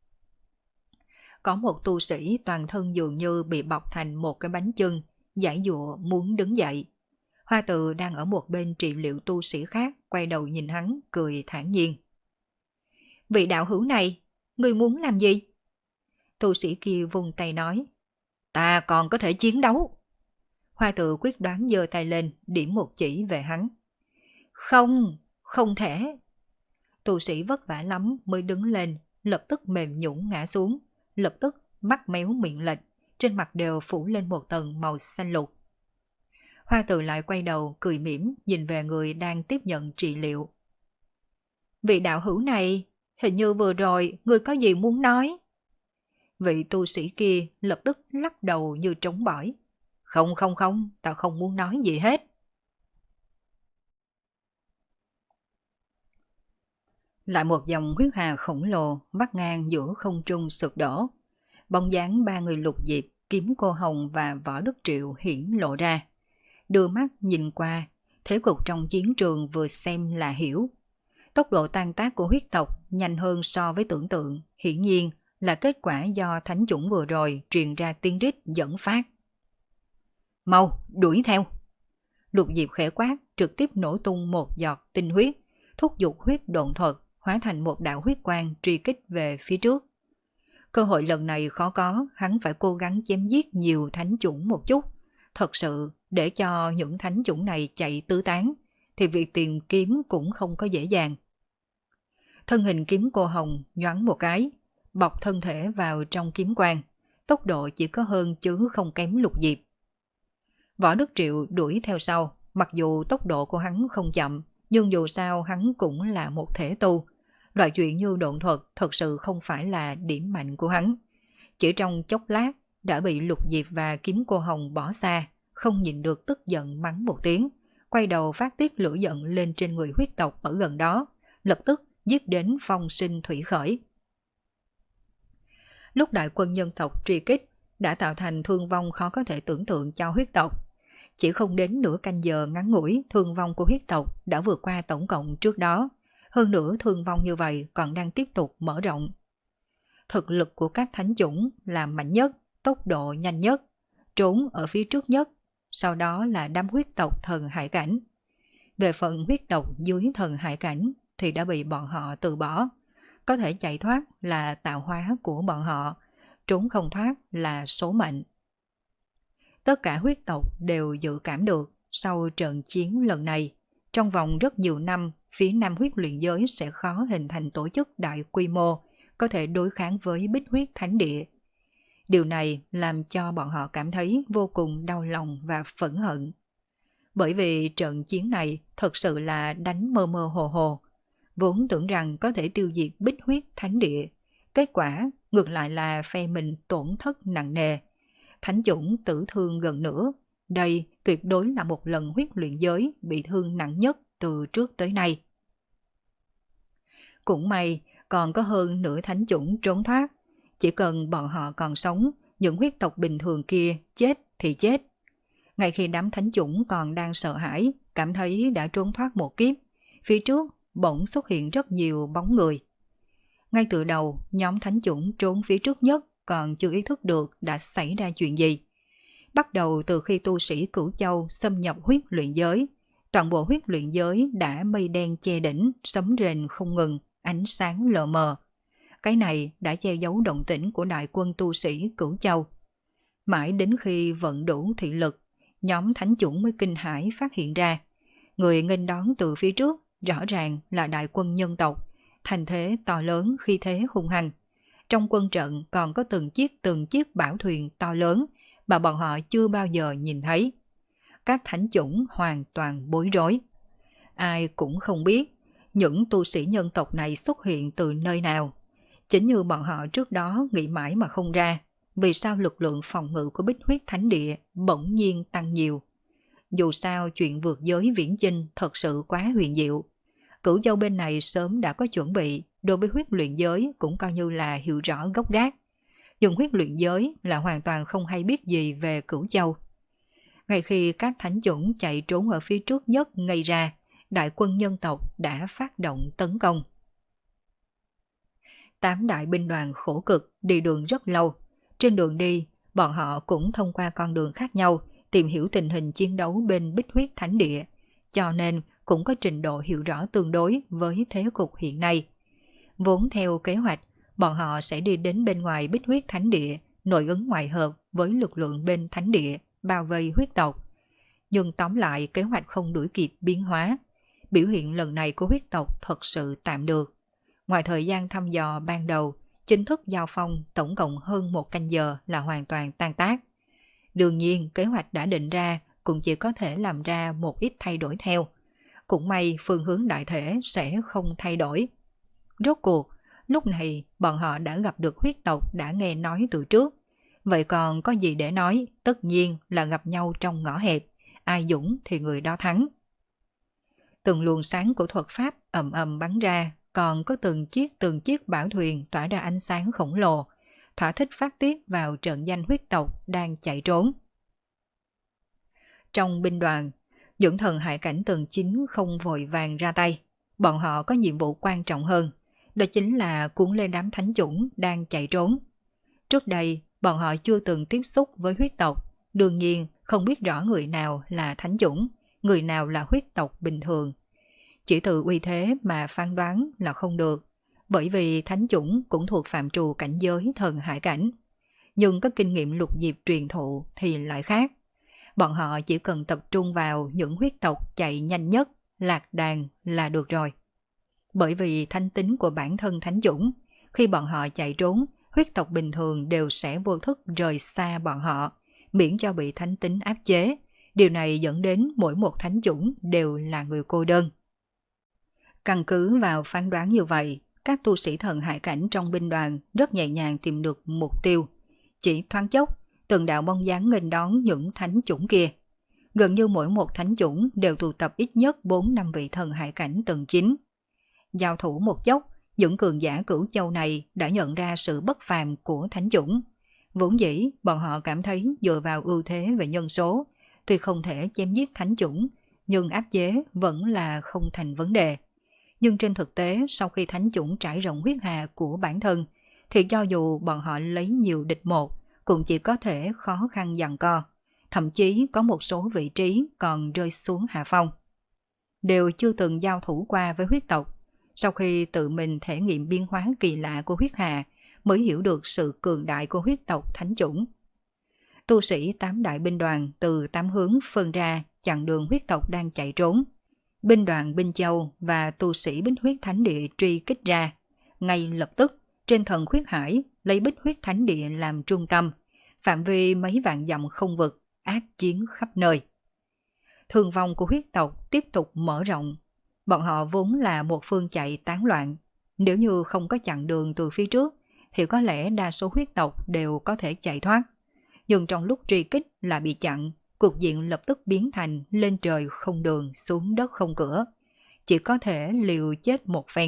Có một tu sĩ toàn thân dường như bị bọc thành một cái bánh chưng, giãy giụa muốn đứng dậy. Hoa Từ đang ở một bên trị liệu tu sĩ khác, quay đầu nhìn hắn, cười thản nhiên. Vị đạo hữu này, ngươi muốn làm gì? Tu sĩ kia vung tay nói. Ta còn có thể chiến đấu. Hoa Từ quyết đoán giơ tay lên, điểm một chỉ về hắn. Không, không thể. Tu sĩ vất vả lắm mới đứng lên, lập tức mềm nhũn ngã xuống, lập tức mắt méo miệng lệch, trên mặt đều phủ lên một tầng màu xanh lục. Hoa Từ lại quay đầu cười mỉm nhìn về người đang tiếp nhận trị liệu. Vị đạo hữu này, hình như vừa rồi người có gì muốn nói? Vị tu sĩ kia lập tức lắc đầu như trống bỏi. Không không không, tao không muốn nói gì hết. Lại một dòng huyết hà khổng lồ vắt ngang giữa không trung sụp đổ. Bóng dáng ba người Lục Diệp, Kiếm Cô Hồng và Võ Đức Triệu hiển lộ ra. Đưa mắt nhìn qua, thế cục trong chiến trường vừa xem là hiểu. Tốc độ tan tác của huyết tộc nhanh hơn so với tưởng tượng, hiển nhiên là kết quả do thánh chủng vừa rồi truyền ra tiếng rít dẫn phát. Mau, đuổi theo! Lục Diệp khẽ quát, trực tiếp nổ tung một giọt tinh huyết, thúc giục huyết độn thuật, hóa thành một đạo huyết quang truy kích về phía trước. Cơ hội lần này khó có, hắn phải cố gắng chém giết nhiều thánh chủng một chút. Thật sự, để cho những thánh chủng này chạy tứ tán, thì việc tìm kiếm cũng không có dễ dàng. Thân hình Kiếm Cô Hồng nhoáng một cái, bọc thân thể vào trong kiếm quang, tốc độ chỉ có hơn chứ không kém Lục Diệp. Võ Đức Triệu đuổi theo sau, mặc dù tốc độ của hắn không chậm, nhưng dù sao hắn cũng là một thể tu. Loại chuyện như độn thuật thật sự không phải là điểm mạnh của hắn. Chỉ trong chốc lát đã bị Lục Diệp và Kiếm Cô Hồng bỏ xa, không nhịn được tức giận mắng một tiếng, quay đầu phát tiết lửa giận lên trên người huyết tộc ở gần đó, lập tức giết đến phong sinh thủy khởi. Lúc đại quân nhân tộc truy kích đã tạo thành thương vong khó có thể tưởng tượng cho huyết tộc. Chỉ không đến nửa canh giờ ngắn ngủi, thương vong của huyết tộc đã vượt qua tổng cộng trước đó. Hơn nữa thương vong như vậy còn đang tiếp tục mở rộng. Thực lực của các thánh chủng là mạnh nhất, tốc độ nhanh nhất, trốn ở phía trước nhất, sau đó là đám huyết tộc thần hải cảnh. Về phần huyết tộc dưới thần hải cảnh thì đã bị bọn họ từ bỏ. Có thể chạy thoát là tạo hóa của bọn họ, trốn không thoát là số mệnh. Tất cả huyết tộc đều dự cảm được sau trận chiến lần này, trong vòng rất nhiều năm, phía Nam huyết luyện giới sẽ khó hình thành tổ chức đại quy mô có thể đối kháng với Bích Huyết Thánh Địa. Điều này làm cho bọn họ cảm thấy vô cùng đau lòng và phẫn hận. Bởi vì trận chiến này thật sự là đánh mơ mơ hồ hồ, vốn tưởng rằng có thể tiêu diệt Bích Huyết Thánh Địa. Kết quả ngược lại là phe mình tổn thất nặng nề. Thánh chủng tử thương gần nữa. Đây tuyệt đối là một lần huyết luyện giới bị thương nặng nhất từ trước tới nay. Cũng may còn có hơn nửa thánh chủng trốn thoát. Chỉ cần bọn họ còn sống, những huyết tộc bình thường kia chết thì chết. Ngay khi đám thánh chủng còn đang sợ hãi, cảm thấy đã trốn thoát một kiếp, phía trước bỗng xuất hiện rất nhiều bóng người. Ngay từ đầu, nhóm thánh chủng trốn phía trước nhất còn chưa ý thức được đã xảy ra chuyện gì. Bắt đầu từ khi tu sĩ Cửu Châu xâm nhập huyết luyện giới, toàn bộ huyết luyện giới đã mây đen che đỉnh, sấm rền không ngừng, ánh sáng lờ mờ. Cái này đã che giấu động tĩnh của đại quân tu sĩ Cửu Châu. Mãi đến khi vận đủ thị lực, nhóm thánh chủng mới kinh hãi phát hiện ra. Người nghênh đón từ phía trước rõ ràng là đại quân nhân tộc, thành thế to lớn, khí thế hung hăng. Trong quân trận còn có từng chiếc từng chiếc bảo thuyền to lớn mà bọn họ chưa bao giờ nhìn thấy. Các thánh chủng hoàn toàn bối rối. Ai cũng không biết những tu sĩ nhân tộc này xuất hiện từ nơi nào. Chính như bọn họ trước đó nghĩ mãi mà không ra, vì sao lực lượng phòng ngự của Bích Huyết Thánh Địa bỗng nhiên tăng nhiều. Dù sao chuyện vượt giới viễn chinh thật sự quá huyền diệu. Cửu Châu bên này sớm đã có chuẩn bị, đối với huyết luyện giới cũng coi như là hiểu rõ gốc gác. Dùng huyết luyện giới là hoàn toàn không hay biết gì về Cửu Châu. Ngay khi các thánh chủng chạy trốn ở phía trước nhất gây ra, đại quân nhân tộc đã phát động tấn công. Tám đại binh đoàn khổ cực đi đường rất lâu. Trên đường đi, bọn họ cũng thông qua con đường khác nhau tìm hiểu tình hình chiến đấu bên Bích Huyết Thánh Địa, cho nên cũng có trình độ hiểu rõ tương đối với thế cục hiện nay. Vốn theo kế hoạch, bọn họ sẽ đi đến bên ngoài Bích Huyết Thánh Địa, nội ứng ngoại hợp với lực lượng bên Thánh Địa, bao vây huyết tộc. Nhưng tóm lại kế hoạch không đuổi kịp biến hóa. Biểu hiện lần này của huyết tộc thật sự tạm được. Ngoài thời gian thăm dò ban đầu, chính thức giao phong tổng cộng hơn một canh giờ là hoàn toàn tan tác. Đương nhiên kế hoạch đã định ra cũng chỉ có thể làm ra một ít thay đổi theo. Cũng may phương hướng đại thể sẽ không thay đổi. Rốt cuộc, lúc này bọn họ đã gặp được huyết tộc đã nghe nói từ trước. Vậy còn có gì để nói, tất nhiên là gặp nhau trong ngõ hẹp, ai dũng thì người đó thắng. Từng luồng sáng của thuật pháp ầm ầm bắn ra, còn có từng chiếc từng chiếc bảo thuyền tỏa ra ánh sáng khổng lồ, thỏa thích phát tiết vào trận danh huyết tộc đang chạy trốn. Trong binh đoàn, dưỡng thần hải cảnh tầng chín không vội vàng ra tay, bọn họ có nhiệm vụ quan trọng hơn, đó chính là cuốn lên đám thánh chủng đang chạy trốn. Trước đây, bọn họ chưa từng tiếp xúc với huyết tộc, đương nhiên không biết rõ người nào là thánh chủng, người nào là huyết tộc bình thường. Chỉ từ uy thế mà phán đoán là không được, bởi vì thánh chủng cũng thuộc phạm trù cảnh giới thần hải cảnh. Nhưng có kinh nghiệm lục diệp truyền thụ thì lại khác. Bọn họ chỉ cần tập trung vào những huyết tộc chạy nhanh nhất, lạc đàn là được rồi. Bởi vì thánh tính của bản thân thánh chủng, khi bọn họ chạy trốn, huyết tộc bình thường đều sẽ vô thức rời xa bọn họ, miễn cho bị thánh tính áp chế. Điều này dẫn đến mỗi một thánh chủng đều là người cô đơn. Căn cứ vào phán đoán như vậy, các tu sĩ thần hải cảnh trong binh đoàn rất nhẹ nhàng tìm được mục tiêu. Chỉ thoáng chốc, từng đạo bóng dáng nghênh đón những thánh chủng kia. Gần như mỗi một thánh chủng đều tụ tập ít nhất bốn năm vị thần hải cảnh tầng chín. Giao thủ một chốc, những cường giả cửu châu này đã nhận ra sự bất phàm của thánh chủng. Vốn dĩ, bọn họ cảm thấy dựa vào ưu thế về nhân số, tuy không thể chém giết thánh chủng, nhưng áp chế vẫn là không thành vấn đề. Nhưng trên thực tế, sau khi thánh chủng trải rộng huyết hà của bản thân, thì cho dù bọn họ lấy nhiều địch một, cũng chỉ có thể khó khăn giằng co. Thậm chí có một số vị trí còn rơi xuống hạ phong. Đều chưa từng giao thủ qua với huyết tộc. Sau khi tự mình thể nghiệm biến hóa kỳ lạ của huyết hà, mới hiểu được sự cường đại của huyết tộc thánh chủng. Tu sĩ tám đại binh đoàn từ tám hướng phân ra chặn đường huyết tộc đang chạy trốn. Binh đoàn Binh Châu và tu sĩ Bích Huyết Thánh Địa truy kích ra. Ngay lập tức, trên thần khuyết hải lấy Bích Huyết Thánh Địa làm trung tâm, phạm vi mấy vạn dặm không vực, ác chiến khắp nơi. Thương vong của huyết tộc tiếp tục mở rộng. Bọn họ vốn là một phương chạy tán loạn. Nếu như không có chặn đường từ phía trước, thì có lẽ đa số huyết tộc đều có thể chạy thoát. Nhưng trong lúc truy kích là bị chặn, cục diện lập tức biến thành lên trời không đường, xuống đất không cửa. Chỉ có thể liều chết một phen.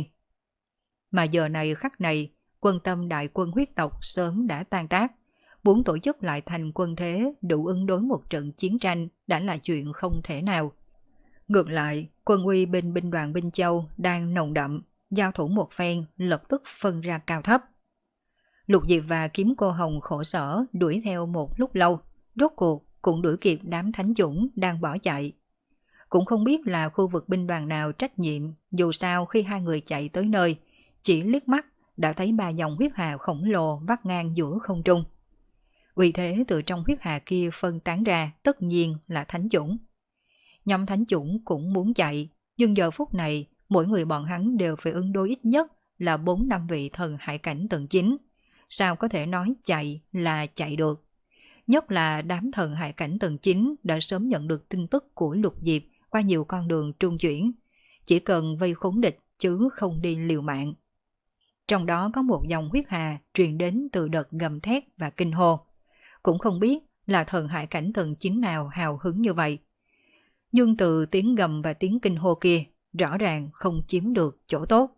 Mà giờ này khắc này, quân tâm đại quân huyết tộc sớm đã tan tác. Muốn tổ chức lại thành quân thế đủ ứng đối một trận chiến tranh đã là chuyện không thể nào. Ngược lại, quân uy bên binh đoàn Binh Châu đang nồng đậm, giao thủ một phen lập tức phân ra cao thấp. Lục Diệp và Kiếm Cô Hồng khổ sở đuổi theo một lúc lâu, rốt cuộc cũng đuổi kịp đám thánh chủng đang bỏ chạy. Cũng không biết là khu vực binh đoàn nào trách nhiệm, dù sao khi hai người chạy tới nơi, chỉ liếc mắt đã thấy ba dòng huyết hà khổng lồ vắt ngang giữa không trung. Vì thế từ trong huyết hà kia phân tán ra tất nhiên là thánh chủng. Nhóm thánh chủng cũng muốn chạy, nhưng giờ phút này mỗi người bọn hắn đều phải ứng đối ít nhất là bốn năm vị thần hải cảnh tầng chín. Sao có thể nói chạy là chạy được? Nhất là đám thần hải cảnh tầng chín đã sớm nhận được tin tức của Lục Diệp qua nhiều con đường trung chuyển. Chỉ cần vây khốn địch chứ không đi liều mạng. Trong đó có một dòng huyết hà truyền đến từ đợt gầm thét và kinh hô. Cũng không biết là thần hải cảnh tầng chín nào hào hứng như vậy. Nhưng từ tiếng gầm và tiếng kinh hô kia, rõ ràng không chiếm được chỗ tốt.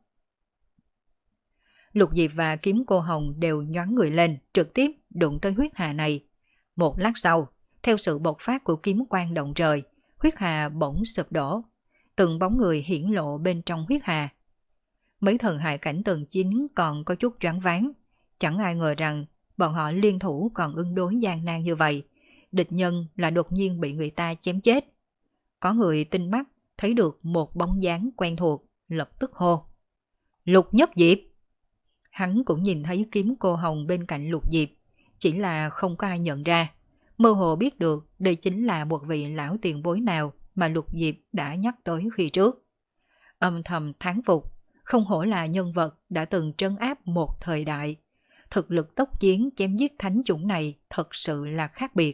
Lục Diệp và Kiếm Cô Hồng đều nhoáng người lên, trực tiếp đụng tới huyết hà này. Một lát sau, Theo sự bộc phát của kiếm quang động trời, huyết hà bỗng sụp đổ, từng bóng người hiển lộ bên trong huyết hà. Mấy thần hại cảnh tầng chín còn có chút choáng váng, chẳng ai ngờ rằng bọn họ liên thủ còn ứng đối gian nan như vậy, địch nhân là đột nhiên bị người ta chém chết. Có người tinh mắt thấy được một bóng dáng quen thuộc, lập tức hô: Lục Nhất Diệp! Hắn cũng nhìn thấy kiếm cô hồng bên cạnh Lục Diệp, chỉ là không có ai nhận ra. Mơ hồ biết được đây chính là một vị lão tiền bối nào mà Lục Diệp đã nhắc tới khi trước. Âm thầm thán phục, không hổ là nhân vật đã từng trấn áp một thời đại. Thực lực tốc chiến chém giết thánh chủng này thật sự là khác biệt.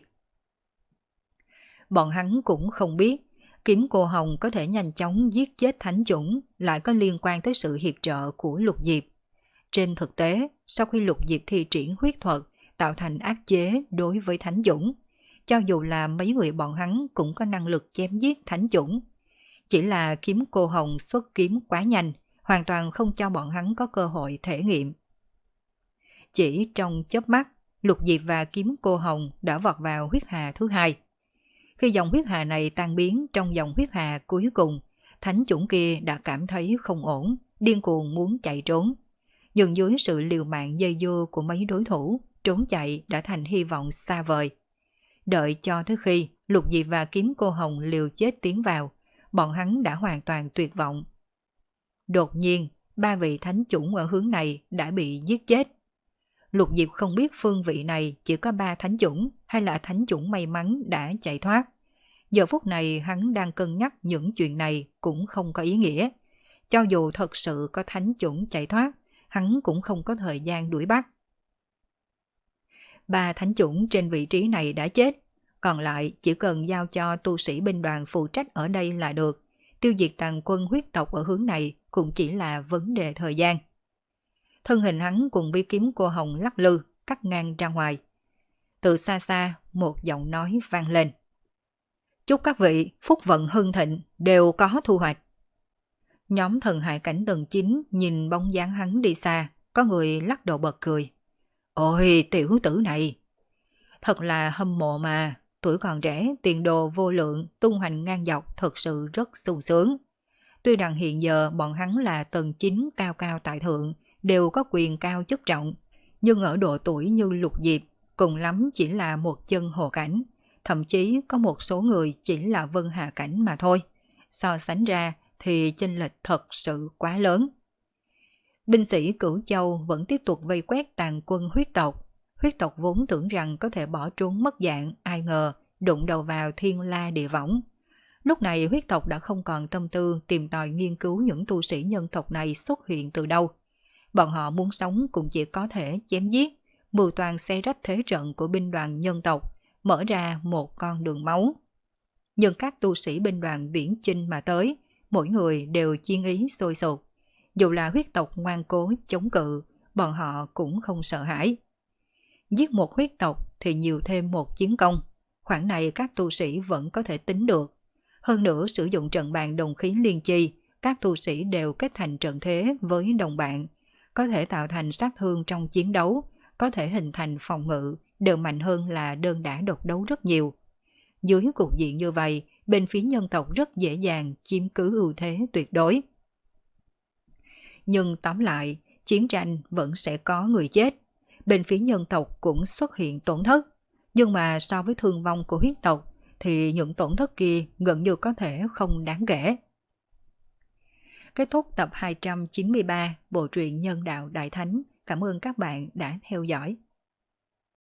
Bọn hắn cũng không biết kiếm cô hồng có thể nhanh chóng giết chết thánh chủng lại có liên quan tới sự hiệp trợ của Lục Diệp. Trên thực tế, sau khi Lục Diệp thi triển huyết thuật tạo thành áp chế đối với thánh chủng, cho dù là mấy người bọn hắn cũng có năng lực chém giết thánh chủng. Chỉ là kiếm cô hồng xuất kiếm quá nhanh, hoàn toàn không cho bọn hắn có cơ hội thể nghiệm. Chỉ trong chớp mắt, Lục Diệp và kiếm cô hồng đã vọt vào huyết hà thứ hai. Khi dòng huyết hà này tan biến trong dòng huyết hà cuối cùng, thánh chủng kia đã cảm thấy không ổn, điên cuồng muốn chạy trốn. Nhưng dưới sự liều mạng dây dưa của mấy đối thủ, trốn chạy đã thành hy vọng xa vời. Đợi cho tới khi Lục Diệp và kiếm cô hồng liều chết tiến vào, bọn hắn đã hoàn toàn tuyệt vọng. Đột nhiên, ba vị thánh chủng ở hướng này đã bị giết chết. Lục Diệp không biết phương vị này chỉ có ba thánh chủng hay là thánh chủng may mắn đã chạy thoát. Giờ phút này hắn đang cân nhắc những chuyện này cũng không có ý nghĩa. Cho dù thật sự có thánh chủng chạy thoát, hắn cũng không có thời gian đuổi bắt. Ba thánh chủng trên vị trí này đã chết, còn lại chỉ cần giao cho tu sĩ binh đoàn phụ trách ở đây là được. Tiêu diệt tàn quân huyết tộc ở hướng này cũng chỉ là vấn đề thời gian. Thân hình hắn cùng với kiếm cô hồng lắc lư, cắt ngang ra ngoài. Từ xa xa, một giọng nói vang lên. Chúc các vị phúc vận hưng thịnh, đều có thu hoạch. Nhóm thần hại cảnh tầng chín nhìn bóng dáng hắn đi xa, có người lắc đầu bật cười. Ôi, tiểu tử này! Thật là hâm mộ mà, tuổi còn trẻ, tiền đồ vô lượng, tung hoành ngang dọc thật sự rất sung sướng. Tuy rằng hiện giờ bọn hắn là tầng chín cao cao tại thượng, đều có quyền cao chức trọng, nhưng ở độ tuổi như Lục Diệp, cùng lắm chỉ là một chân hồ cảnh, thậm chí có một số người chỉ là vân hà cảnh mà thôi. So sánh ra thì chênh lệch thật sự quá lớn. Binh sĩ Cửu Châu vẫn tiếp tục vây quét tàn quân huyết tộc. Huyết tộc vốn tưởng rằng có thể bỏ trốn mất dạng, ai ngờ đụng đầu vào thiên la địa võng. Lúc này huyết tộc đã không còn tâm tư tìm tòi nghiên cứu những tu sĩ nhân tộc này xuất hiện từ đâu. Bọn họ muốn sống cũng chỉ có thể chém giết, mưu toàn xé rách thế trận của binh đoàn nhân tộc, mở ra một con đường máu. Nhưng các tu sĩ binh đoàn viễn chinh mà tới, mỗi người đều chiên ý sôi sục. Dù là huyết tộc ngoan cố chống cự, bọn họ cũng không sợ hãi. Giết một huyết tộc thì nhiều thêm một chiến công, khoản này các tu sĩ vẫn có thể tính được. Hơn nữa sử dụng trận bàn đồng khí liên chi, các tu sĩ đều kết thành trận thế với đồng bạn, có thể tạo thành sát thương trong chiến đấu, có thể hình thành phòng ngự, đều mạnh hơn là đơn đả độc đấu rất nhiều. Dưới cục diện như vậy, bên phía nhân tộc rất dễ dàng chiếm cứ ưu thế tuyệt đối. Nhưng tóm lại, chiến tranh vẫn sẽ có người chết. Bên phía nhân tộc cũng xuất hiện tổn thất. Nhưng mà so với thương vong của huyết tộc, thì những tổn thất kia gần như có thể không đáng kể. Kết thúc tập hai trăm chín mươi ba Bộ truyện Nhân đạo Đại Thánh. Cảm ơn các bạn đã theo dõi.